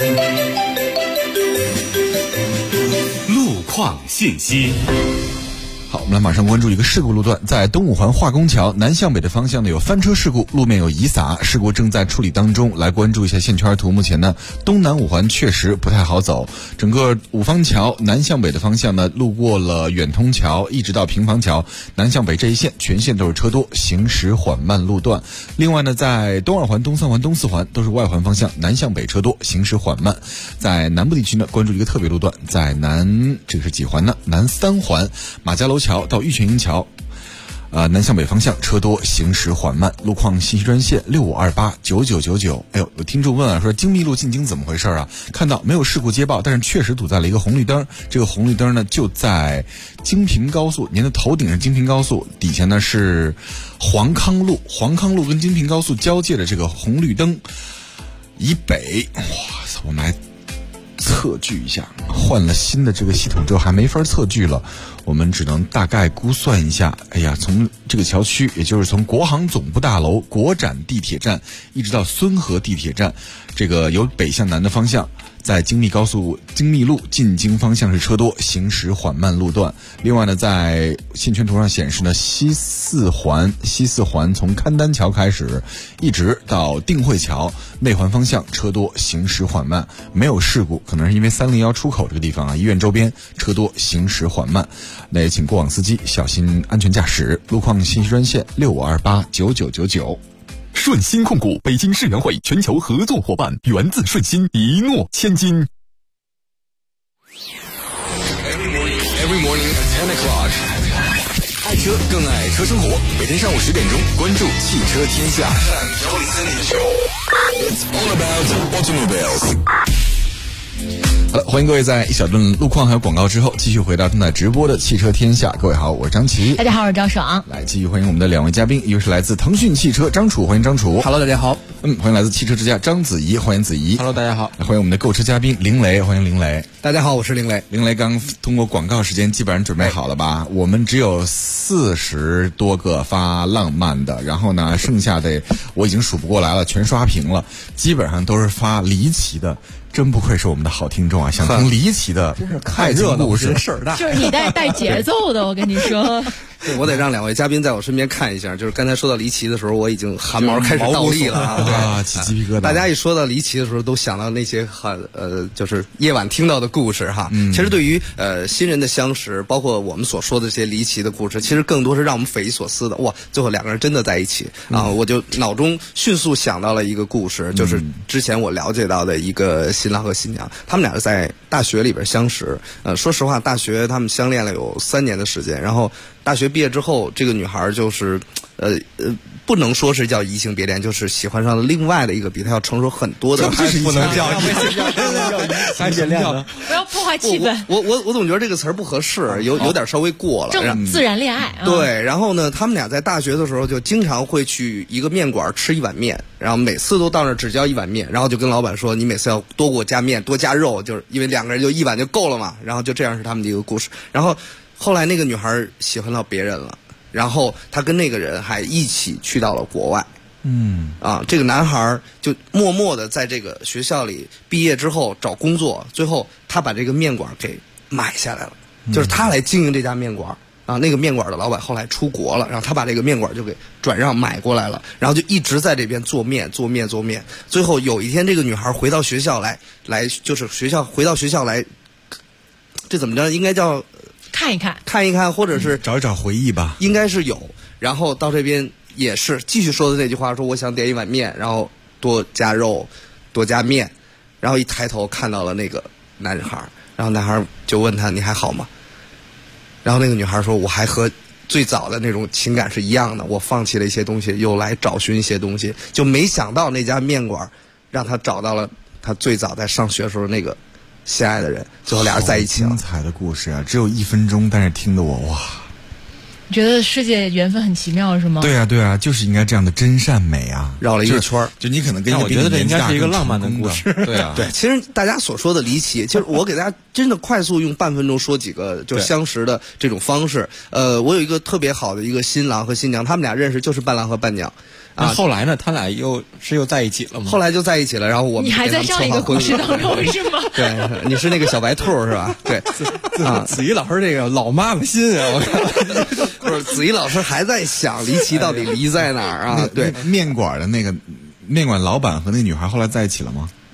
路况信息。 好，我们来马上关注一个事故路段，在东五环化工桥南向北的方向呢有翻车事故，路面有遗撒，事故正在处理当中。来关注一下线圈图，目前呢东南五环确实不太好走，整个五方桥南向北的方向呢，路过了远通桥一直到平房桥南向北这一线全线都是车多，行驶缓慢路段。另外呢，在东二环、东三环、东四环都是外环方向南向北车多，行驶缓慢。在南部地区呢，关注一个特别路段，在这个是几环呢？南三环马家楼桥到玉泉营桥， 南向北方向车多，行驶缓慢。路况信息专线65289999。哎呦，有听众问啊，说京密路进京怎么回事啊？看到没有事故接报，但是确实堵在了一个红绿灯。这个红绿灯呢就在京平高速，您的头顶是京平高速，底下呢是黄康路。黄康路跟京平高速交界的这个红绿灯以北，哇塞，我们来测距一下。换了新的这个系统之后还没法测距了，我们只能大概估算一下。哎呀，从这个桥区，也就是从国航总部大楼、国展地铁站一直到孙河地铁站，这个由北向南的方向，在京密路进京方向是车多，行驶缓慢路段。另外呢，在线圈图上显示呢，西四环从勘丹桥开始，一直到定慧桥内环方向车多，行驶缓慢，没有事故，可能是因为301出口这个地方啊，医院周边车多，行驶缓慢。那也请过往司机小心安全驾驶。路况信息专线65289999。 顺鑫控股北京世园会全球合作伙伴，源自顺鑫，一诺千金。 Every morning at 10 o'clock， 爱车更爱车生活。每天上午10点钟，关注汽车天下。It's all about automobiles。 好了，欢迎各位在一小段路况还有广告之后，继续回到正在直播的汽车天下。各位好，我是张琪。 大家好，我是赵爽。 来，继续欢迎我们的两位嘉宾，一位是来自腾讯汽车张楚，欢迎张楚。 Hello， 大家好。 欢迎来自汽车之家张子怡，欢迎子怡。 Hello， 大家好。 欢迎我们的购车嘉宾林雷，欢迎林雷。 大家好，我是林雷。 林雷刚通过广告时间基本上准备好了吧？我们只有40多个发浪漫的，然后呢，剩下的我已经数不过来了，全刷屏了，基本上都是发离奇的。真不愧是我们的好听众啊！想听离奇的爱情故事， 事儿大， 就是你带节奏的，我跟你说。 我得让两位嘉宾在我身边看一下，就是刚才说到离奇的时候，我已经汗毛开始倒立了啊，起鸡皮疙瘩。 大家一说到离奇的时候，都想到那些就是夜晚听到的故事哈。其实对于新人的相识，包括我们所说的这些离奇的故事，其实更多是让我们匪夷所思的。哇，最后两个人真的在一起啊！我就脑中迅速想到了一个故事，就是之前我了解到的一个新郎和新娘，他们俩是在大学里边相识。说实话，大学他们相恋了有3年的时间，然后大学毕业之后，这个女孩就是不能说是叫移情别恋，就是喜欢上了另外的一个比她要成熟很多的。 这是不能叫移情别恋的， 不要破坏气氛。 我总觉得这个词儿不合适，有点稍微过了。 自然恋爱。 对，然后呢，他们俩在大学的时候就经常会去一个面馆吃一碗面，然后每次都到那儿只叫一碗面，然后就跟老板说，你每次要多给我加面，多加肉，就是因为两个人就一碗就够了嘛。然后就这样是他们的一个故事。然后后来那个女孩喜欢到别人了，然后她跟那个人还一起去到了国外。这个男孩就默默的在这个学校里毕业之后找工作，最后他把这个面馆给买下来了，就是他来经营这家面馆啊。那个面馆的老板后来出国了，然后他把这个面馆就给转让买过来了，然后就一直在这边做面。最后有一天，这个女孩回到学校来就是回到学校来，这怎么着？应该叫看一看，或者是找一找回忆吧， 应该是有。然后到这边也是继续说的那句话，说我想点一碗面，然后多加肉，多加面。然后一抬头看到了那个男孩，然后男孩就问他，你还好吗？然后那个女孩说，我还和最早的那种情感是一样的，我放弃了一些东西，又来找寻一些东西，就没想到那家面馆让他找到了他最早在上学的时候那个心爱的人，最后俩人在一起了。 精彩的故事啊，只有1分钟，但是听得我哇！ 你觉得世界缘分很奇妙是吗？ 对啊，就是应该这样的真善美啊！ 绕了一个圈， 就你可能跟我觉得这应该是一个浪漫的故事。 对啊， 对，其实大家所说的离奇，就是我给大家真的快速用半分钟说几个就相识的这种方式。我有一个特别好的一个新郎和新娘，他们俩认识就是伴郎和伴娘。 后来呢，他俩又在一起了吗？ 后来就在一起了，然后我们你还在上一个故事当中是吗？ 对，你是那个小白兔是吧？对， 子怡老师这个老妈妈心啊，我看不是子怡老师还在想离奇到底离在哪儿啊？对， 面馆的那个面馆老板和那个女孩后来在一起了吗？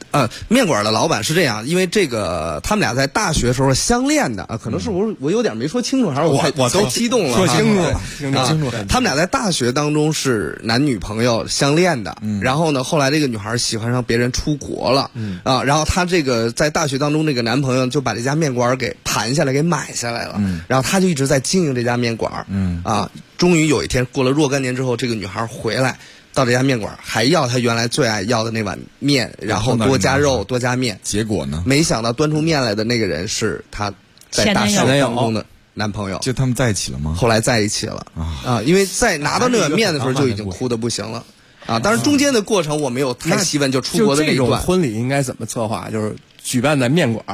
面馆的老板是这样，因为这个他们俩在大学时候相恋的可能是我有点没说清楚，还是我都激动了， 说清楚了， 清楚。他们俩在大学当中是男女朋友相恋的，然后呢，后来这个女孩喜欢上别人出国了，然后他这个在大学当中这个男朋友就把这家面馆给盘下来，给买下来了，然后他就一直在经营这家面馆，终于有一天过了若干年之后，这个女孩回来。到这家面馆还要他原来最爱要的那碗面，然后多加肉多加面。 结果呢？ 没想到端出面来的那个人是他在大学当中的男朋友。 就他们在一起了吗？ 后来在一起了因为在拿到那碗面的时候就已经哭得不行了当然中间的过程我没有太细问，就出国的那一段。 这种婚礼应该怎么策划？就是举办在面馆。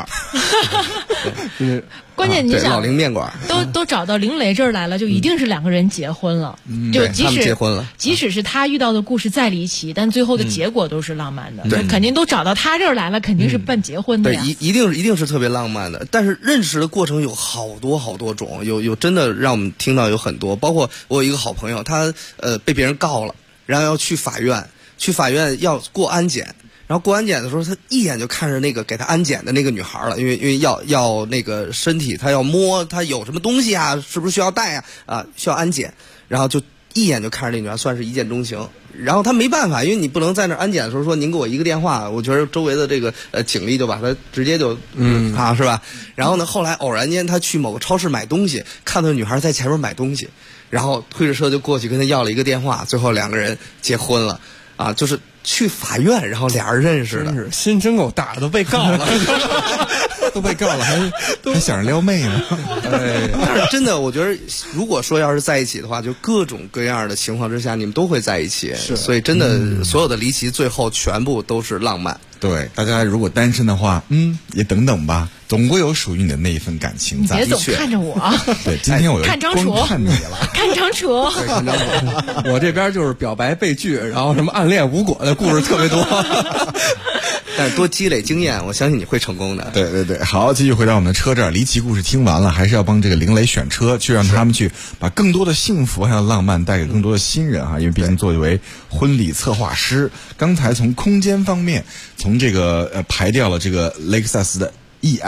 关键你想老林面馆都找到林雷这儿来了，就一定是两个人结婚了，就即使结婚了， 即使是他遇到的故事再离奇，但最后的结果都是浪漫的，肯定都找到他这儿来了，肯定是办结婚的呀。 对，一定是特别浪漫的。但是认识的过程有好多种，有真的让我们听到有很多，包括我有一个好朋友，他被别人告了，然后要去法院要过安检。然后过安检的时候，他一眼就看着那个给他安检的那个女孩了，因为要那个身体，他要摸他有什么东西啊，是不是需要带需要安检，然后就一眼就看着那女孩，算是一见钟情。然后他没办法，因为你不能在那安检的时候说您给我一个电话，我觉得周围的这个警力就把他直接就是吧。然后呢，后来偶然间他去某个超市买东西，看到女孩在前面买东西，然后推着车就过去跟他要了一个电话，最后两个人结婚了就是去法院，然后俩人认识的， 心真够大的，都被告了， 都被告了，还想着撩妹呢。 但是真的，我觉得如果说要是在一起的话，就各种各样的情况之下，你们都会在一起。所以真的，所有的离奇最后全部都是浪漫。 对，大家如果单身的话，也等等吧，总归有属于你的那一份感情在。 别总看着我。 对，今天我看张楚， 看你了， 看张楚。 我这边就是表白被拒，然后什么暗恋无果的故事特别多。 但是多积累经验，我相信你会成功的。 对，好，继续回到我们的车这儿，离奇故事听完了，还是要帮这个林雷选车，去让他们去把更多的幸福还有浪漫带给更多的新人因为毕竟作为婚礼策划师，刚才从空间方面，从这个排掉了这个雷克萨斯的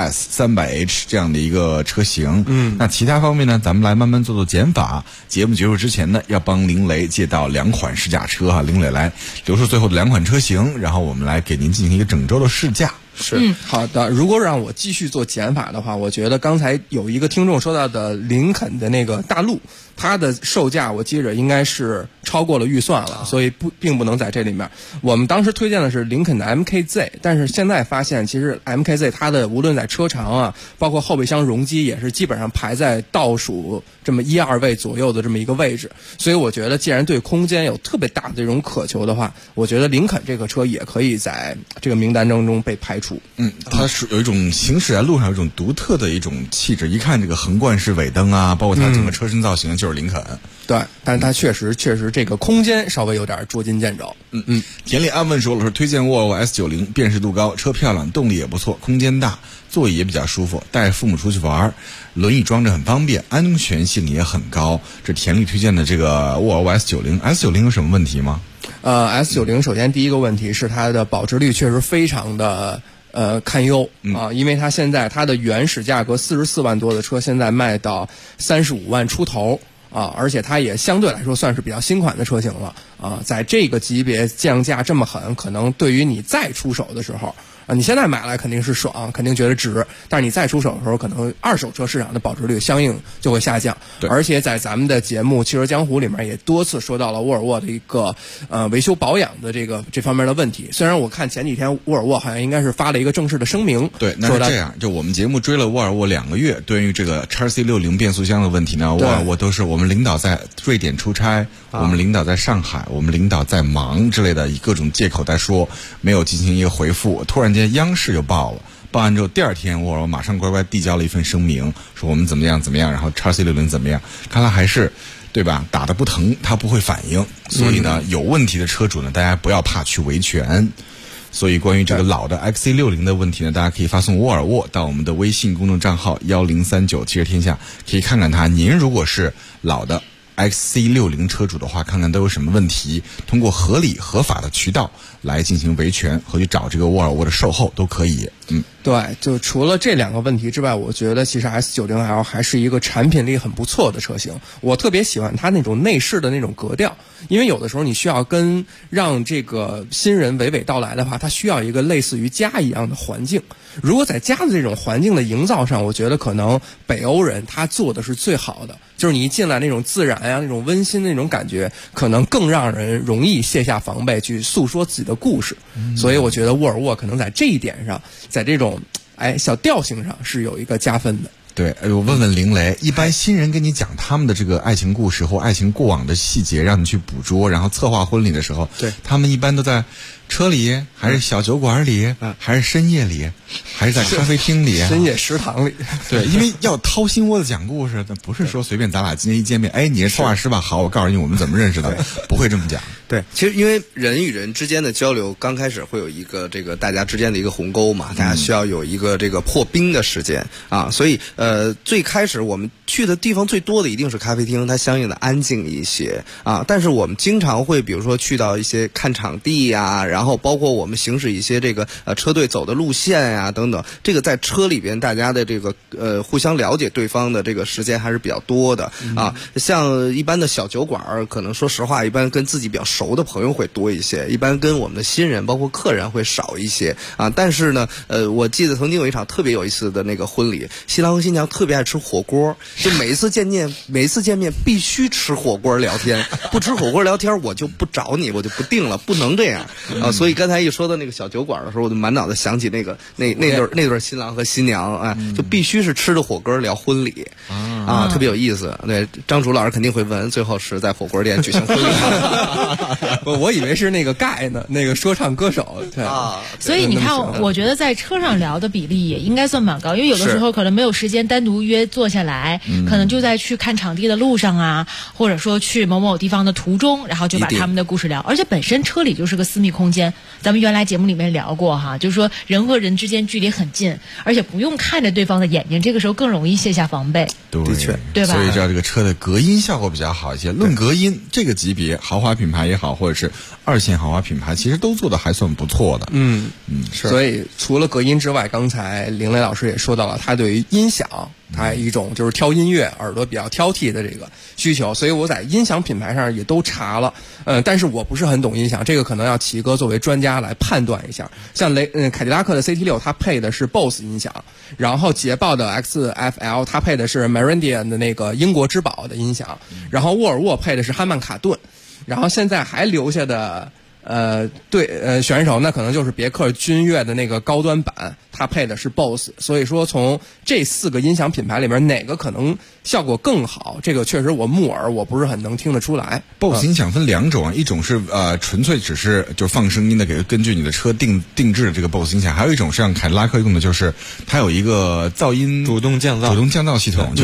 ES300H 这样的一个车型，那其他方面呢，咱们来慢慢做减法。节目结束之前呢，要帮林雷借到2款试驾车林雷来留出最后的2款车型，然后我们来给您进行一个整周的试驾。 好的。如果让我继续做减法的话，我觉得刚才有一个听众说到的林肯的那个大陆，它的售价我记着应该是超过了预算了，所以并不能在这里面。我们当时推荐的是林肯的 MKZ， 但是现在发现其实 MKZ 它的无论在车长包括后备箱容积也是基本上排在倒数这么1、2位左右的这么一个位置，所以我觉得既然对空间有特别大的这种渴求的话，我觉得林肯这个车也可以在这个名单当中被排除。 它是有一种行驶在路上有一种独特的一种气质，一看这个横贯式尾灯包括它整个车身造型就是林肯。 对，但是它确实这个空间稍微有点捉襟见肘。 田里安问说了，说推荐沃尔沃 S90，辨识度高，车漂亮，动力也不错，空间大，座椅也比较舒服，带父母出去玩，轮椅装着很方便，安全性也很高。这田里推荐的这个沃尔沃 S90 有什么问题吗 ？S90 首先第一个问题是它的保值率确实非常的堪忧因为它现在它的原始价格44万多的车，现在卖到35万出头而且它也相对来说算是比较新款的车型了在这个级别降价这么狠，可能对于你再出手的时候你现在买来肯定是爽，肯定觉得值，但是你再出手的时候，可能二手车市场的保值率相应就会下降。而且在咱们的节目《汽车江湖》里面也多次说到了沃尔沃的一个维修保养的这方面的问题。虽然我看前几天沃尔沃好像应该是发了一个正式的声明， 对，那是这样，就我们节目追了沃尔沃2个月，对于这个 XC60 变速箱的问题呢，沃尔沃都是我们领导在瑞典出差，我们领导在上海，我们领导在忙之类的，以各种借口在说，没有进行一个回复。突然间央视就报了，报完之后第二天沃尔沃马上乖乖递交了一份声明，说我们怎么样，然后 XC60 怎么样，看来还是对吧，打得不疼它不会反应，所以呢有问题的车主呢，大家不要怕去维权。所以关于这个老的 XC60 的问题呢，大家可以发送沃尔沃到我们的微信公众账号1039汽车天下，可以看看它。您如果是老的 XC60车主的话，看看都有什么问题，通过合理合法的渠道来进行维权和去找这个沃尔沃的售后都可以。 对，就除了这2个问题之外，我觉得其实 S90L 还是一个产品力很不错的车型。我特别喜欢它那种内饰的那种格调，因为有的时候你需要让这个新人娓娓道来的话，它需要一个类似于家一样的环境。如果在家的这种环境的营造上，我觉得可能北欧人他做的是最好的，就是你一进来那种自然啊，那种温馨的那种感觉，可能更让人容易卸下防备去诉说自己的故事。所以我觉得沃尔沃可能在这一点上，在这种小调性上是有一个加分的。 对，我问问林雷，一般新人跟你讲他们的这个爱情故事或爱情过往的细节，让你去捕捉，然后策划婚礼的时候， 对， 他们一般都在车里，还是小酒馆里，还是深夜里，还是在咖啡厅里， 深夜食堂里？ 对，因为要掏心窝子讲故事，不是说随便咱俩今天一见面，哎，你是策划师吧？好，我告诉你我们怎么认识的，不会这么讲。 对，其实因为人与人之间的交流，刚开始会有一个这个大家之间的一个鸿沟嘛，大家需要有一个这个破冰的时间啊，所以最开始我们去的地方最多的一定是咖啡厅，它相应的安静一些啊。但是我们经常会比如说去到一些看场地呀，然后包括我们行驶一些这个车队走的路线呀等等，这个在车里边大家的这个互相了解对方的这个时间还是比较多的啊。像一般的小酒馆，可能说实话，一般跟自己比较熟的朋友会多一些，一般跟我们的新人包括客人会少一些啊。但是呢，我记得曾经有一场特别有意思的那个婚礼，新郎和新娘特别爱吃火锅，就每一次见面必须吃火锅聊天，不吃火锅聊天我就不找你，我就不定了，不能这样啊。所以刚才一说到那个小酒馆的时候，我就满脑子想起那对新郎和新娘就必须是吃着火锅聊婚礼啊，特别有意思。对，张楚老师肯定会问，最后是在火锅店举行婚礼。 我以为是那个盖呢，那个说唱歌手。对啊， 所以你看，我觉得在车上聊的比例也应该算蛮高，因为有的时候可能没有时间单独约坐下来，可能就在去看场地的路上啊，或者说去某某地方的途中，然后就把他们的故事聊。而且本身车里就是个私密空间，咱们原来节目里面聊过哈，就是说人和人之间距离很近，而且不用看着对方的眼睛，这个时候更容易卸下防备。 的确， 对吧？ 所以知道这个车的隔音效果比较好一些。论隔音，这个级别豪华品牌也好，或者是2线豪华品牌，其实都做的还算不错的。 是。所以除了隔音之外，刚才林雷老师也说到了，他对于音响，他一种就是挑音乐耳朵比较挑剔的这个需求，所以我在音响品牌上也都查了。但是我不是很懂音响，这个可能要齐哥作为专家来判断一下。像凯迪拉克的 CT6 它配的是 BOSE 音响，然后捷豹的 XFL 它配的是 Meridian 的那个英国之宝的音响，然后沃尔沃配的是汉曼卡顿，然后现在还留下的选手那可能就是别克君越的那个高端版，它配的是 BOSE。 所以说从这4个音响品牌里面哪个可能效果更好，这个确实我木耳我不是很能听得出来。 BOSE 音响分2种啊，一种是纯粹只是就放声音的，根据你的车定制的这个 BOSE 音响，还有一种是让凯迪拉克用的，就是它有一个噪音主动降噪系统，就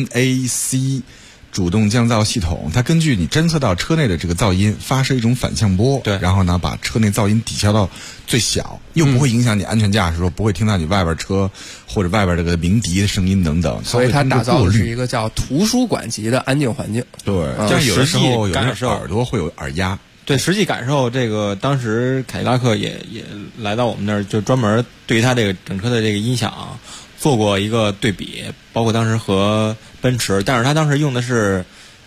NAC主动降噪系统，它根据你侦测到车内的这个噪音，发射一种反向波， 对， 然后呢把车内噪音抵消到最小，又不会影响你安全驾驶，说不会听到你外边车或者外边这个鸣笛的声音等等。 所以它打造的是一个叫图书馆级的安静环境。 对， 就是有的时候有的耳朵会有耳压。 对，实际感受这个，当时凯迪拉克也来到我们那儿，就专门对于它这个整车的这个音响做过一个对比，包括当时和奔驰，但是他当时用的是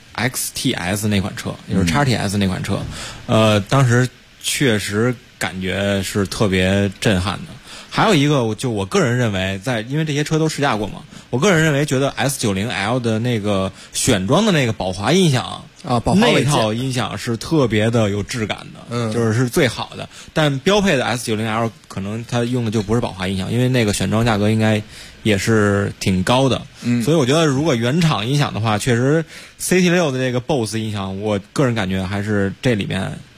XTS 那款车，就是 XTS 那款车，当时确实感觉是特别震撼的。还有一个，就我个人认为，因为这些车都试驾过嘛，我个人认为觉得 S90L 的那个选装的那个宝华音响啊， 那套音响是特别的有质感的，就是最好的。但标配的 S90L 可能它用的就不是宝华音响，因为那个选装价格应该也是挺高的。所以我觉得如果原厂音响的话，确实 CT6 的这个 BOSE 音响，我个人感觉还是这里面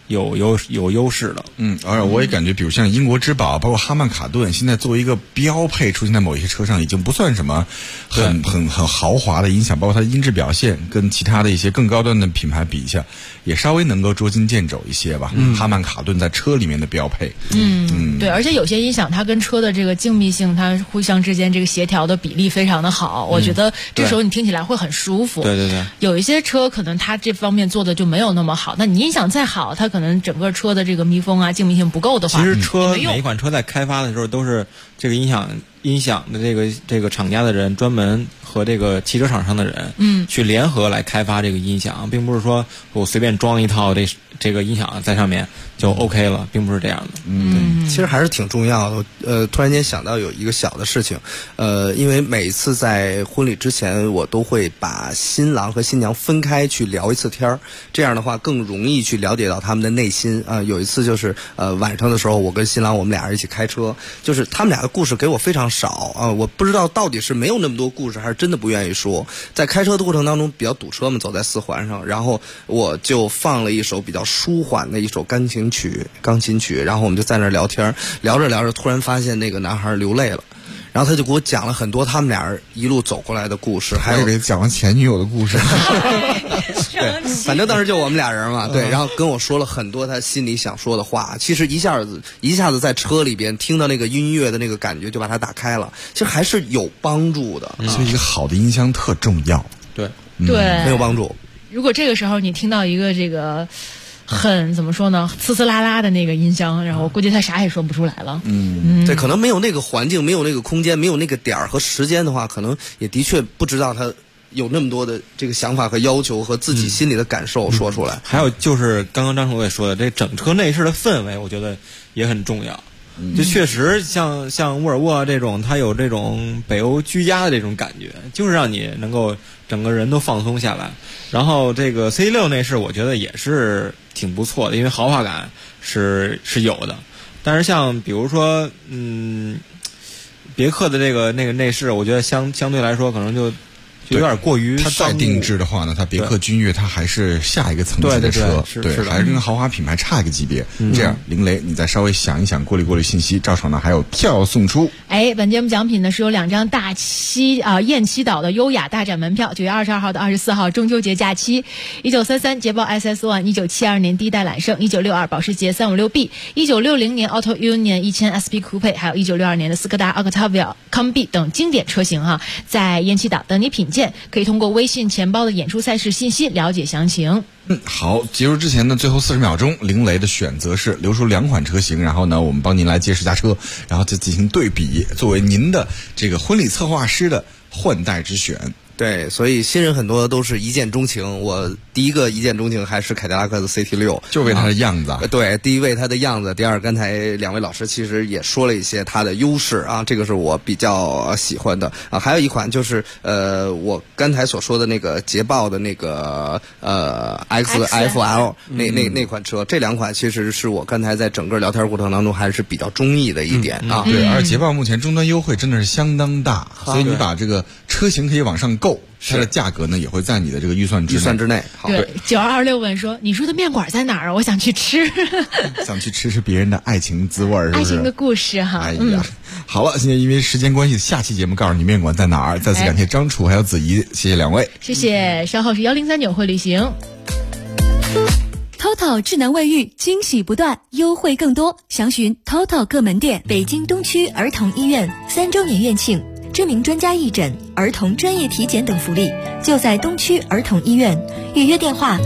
有优势的。 而我也感觉，比如像英国之宝，包括哈曼卡顿，现在作为一个标配出现在某一些车上，已经不算什么很豪华的音响，包括它的音质表现，跟其他的一些更高端的品牌比一下，也稍微能够捉襟见肘一些吧。哈曼卡顿在车里面的标配。 对，而且有些音响它跟车的这个静谧性，它互相之间这个协调的比例非常的好，我觉得这时候你听起来会很舒服。 对。 有一些车可能它这方面做的就没有那么好，那你音响再好，它可能整个车的这个密封啊、静谧性不够的话， 其实每一款车在开发的时候都是这个音响的这个厂家的人专门和这个汽车厂商的人去联合来开发这个音响，并不是说我随便装一套这个音响在上面就 OK 了，并不是这样的。 其实还是挺重要的。突然间想到有一个小的事情，因为每一次在婚礼之前，我都会把新郎和新娘分开去聊一次天儿，这样的话更容易去了解到他们的内心。有一次就是晚上的时候，我跟新郎我们俩人一起开车，就是他们俩的故事给我非常少啊，我不知道到底是没有那么多故事，还是真的不愿意说。在开车的过程当中比较堵车嘛，走在4环上，然后我就放了一首比较舒缓的一首钢琴曲，然后我们就在那儿聊天，聊着突然发现那个男孩流泪了，然后他就给我讲了很多他们俩一路走过来的故事，还有给讲了前女友的故事。 对，反正当时就我们俩人嘛，对，然后跟我说了很多他心里想说的话。其实一下子在车里边听到那个音乐的那个感觉就把它打开了，其实还是有帮助的。 所以一个好的音箱特重要。 对， 很有帮助。 如果这个时候你听到一个这个很怎么说呢，呲呲啦啦的那个音箱，然后我估计他啥也说不出来了。 对，可能没有那个环境，没有那个空间，没有那个点儿和时间的话，可能也的确不知道他有那么多的这个想法和要求和自己心里的感受说出来。 还有就是刚刚张成也说的，这整车内饰的氛围，我觉得也很重要。就确实像沃尔沃这种，它有这种北欧居家的这种感觉，就是让你能够整个人都放松下来。然后这个 C6 内饰我觉得也是挺不错的，因为豪华感是有的。但是像比如说别克的那个内饰，我觉得相对来说可能就有点过于它再定制的话呢，它别克君越它还是下一个层级的车， 对， 还是跟豪华品牌差一个级别。这样，林雷，你再稍微想一想，过滤信息，赵爽呢还有票送出。 本节目奖品呢是有2张雁栖岛的优雅大展门票，9月22号到24号中秋节假期，1933捷豹 SS1，1972年第一代揽胜，1962保时捷 356B，1960年 Auto Union 1000 SP Coupe， 还有1962年的斯柯达 Octavia Combi 等经典车型在雁栖岛等你品鉴。可以通过微信钱包的演出赛事信息了解详情。 好，结束之前呢，最后40秒钟，林雷的选择是留出2款车型，然后呢，我们帮您来揭示家车，然后再进行对比，作为您的这个婚礼策划师的换代之选。 对，所以新人很多都是一见钟情。我第一个一见钟情还是凯迪拉克的 CT6， 就为它的样子。 对，第一为它的样子，第二刚才2位老师其实也说了一些它的优势啊，这个是我比较喜欢的啊。还有一款就是我刚才所说的那个捷豹的那个XFL 那款车，这2款其实是我刚才在整个聊天过程当中还是比较中意的一点啊。 对，而捷豹目前终端优惠真的是相当大，所以你把这个车型可以往上购。它的价格呢也会在你的这个预算之内。 好， 对，9226问说：“你说的面馆在哪儿啊？我想去吃。” 想去吃别人的爱情滋味，是不是？ 爱情的故事哈。 哎呀，好了，现在因为时间关系，下期节目告诉你面馆在哪儿。再次感谢张楚还有子怡，谢谢2位。 谢谢，稍后是1039会旅行。 TOTO 智能卫浴，惊喜不断，优惠更多，详询 TOTO 各门店。北京东区儿童医院3周年院庆，知名专家义诊、儿童专业体检等福利，就在东区儿童医院。预约电话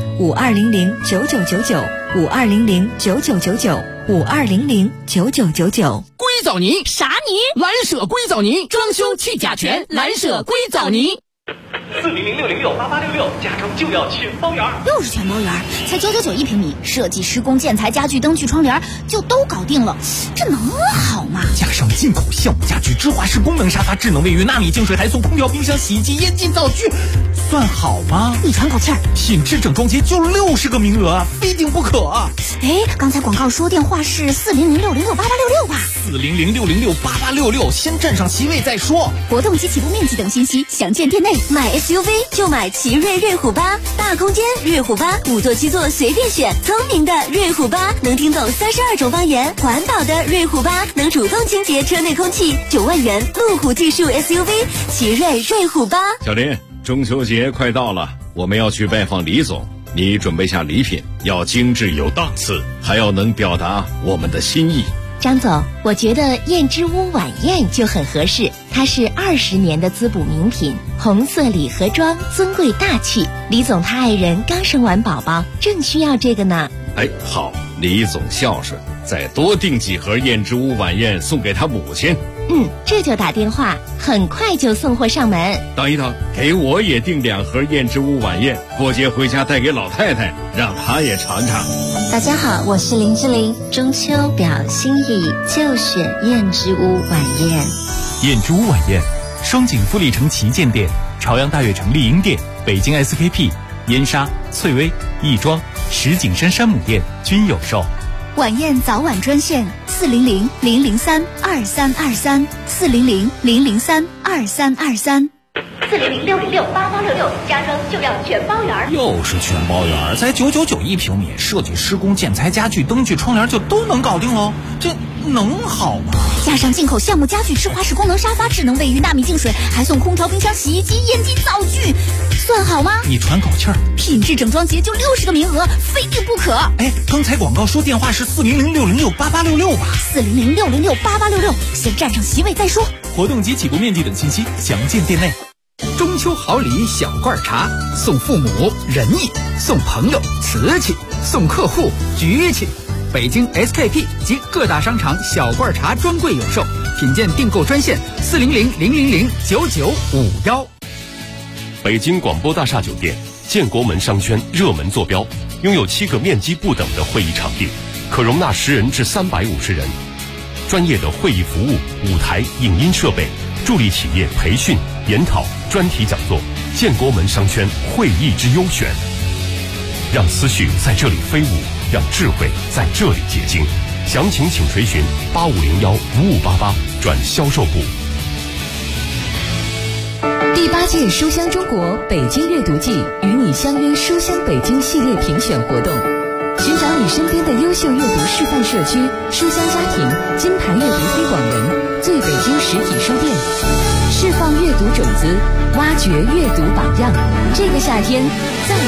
52009999，52009999，52009999。 硅藻泥？ 啥泥？ 蓝舍硅藻泥，装修去甲醛，蓝舍硅藻泥。 400-606-8866，家装就要全包圆， 又是全包圆，才999一平米，设计、施工、建材、家具、灯具、窗帘就都搞定了，这能好吗？ 加上进口项目家具、芝华士功能沙发、智能卫浴、纳米净水台、送空调、冰箱、洗衣机、烟机、灶具，算好吗？ 你喘口气儿， 品质整装节就60个名额，非订不可。 刚才广告说电话是400-606-8866吧 ？400-606-8866，先占上席位再说。 活动及起步面积等信息，详见店内。买 SUV 就买奇瑞瑞虎8，大空间瑞虎8，5座7座随便选，聪明的瑞虎8能听懂32种方言，环保的瑞虎8能主动清洁车内空气，9万元路虎技术 SUV 奇瑞瑞虎8。 小林，中秋节快到了，我们要去拜访李总，你准备下礼品，要精致有档次，还要能表达我们的心意。 张总，我觉得燕之屋晚宴就很合适，它是20年的滋补名品，红色礼盒装，尊贵大气。李总他爱人刚生完宝宝，正需要这个呢。 哎，好，李总孝顺，再多订几盒燕之屋晚宴送给他母亲。 这就打电话，很快就送货上门。 等一等，给我也订2盒燕之屋晚宴，过节回家带给老太太，让她也尝尝。 大家好，我是林志玲，中秋表心意就选燕之屋晚宴。 燕之屋晚宴，双井富力城旗舰店、朝阳大悦城丽婴店、北京 SKP、燕莎、翠微、亦庄、石景山山姆店均有售。 晚宴早晚专线400-003-2323 400-003-2323。 400-606-8866，家装就要全包圆。 又是全包圆，才999一平米，设计施工、建材、家具、灯具、窗帘就都能搞定喽，这能好吗？ 加上进口橡木家具、智华式功能沙发、智能卫浴、纳米净水，还送空调、冰箱、洗衣机、烟机、灶具，算好吗？ 你喘口气儿， 品质整装节就60个名额，非订不可。 哎，刚才广告说电话是400-606-8866吧 400-606-8866，先占上席位再说。 活动及起步面积等信息详见店内。 中秋好礼小罐茶，送父母仁义，送朋友瓷器，送客户局气。北京 SKP 及各大商场小罐茶专柜有售，品鉴订购专线400-000-9951。 北京广播大厦酒店建国门商圈热门坐标，拥有7个面积不等的会议场地，可容纳10人至350人。专业的会议服务、舞台、影音设备，助力企业培训、研讨、专题讲座。建国门商圈会议之优选，让思绪在这里飞舞，让智慧在这里结晶。详情请垂询8501-5588转销售部。 第8届书香中国北京阅读季与你相约书香北京系列评选活动，寻找你身边的优秀阅读示范社区、书香家庭、金牌阅读推广人，最北京实体书店，释放阅读种子，挖掘阅读榜样。这个夏天，在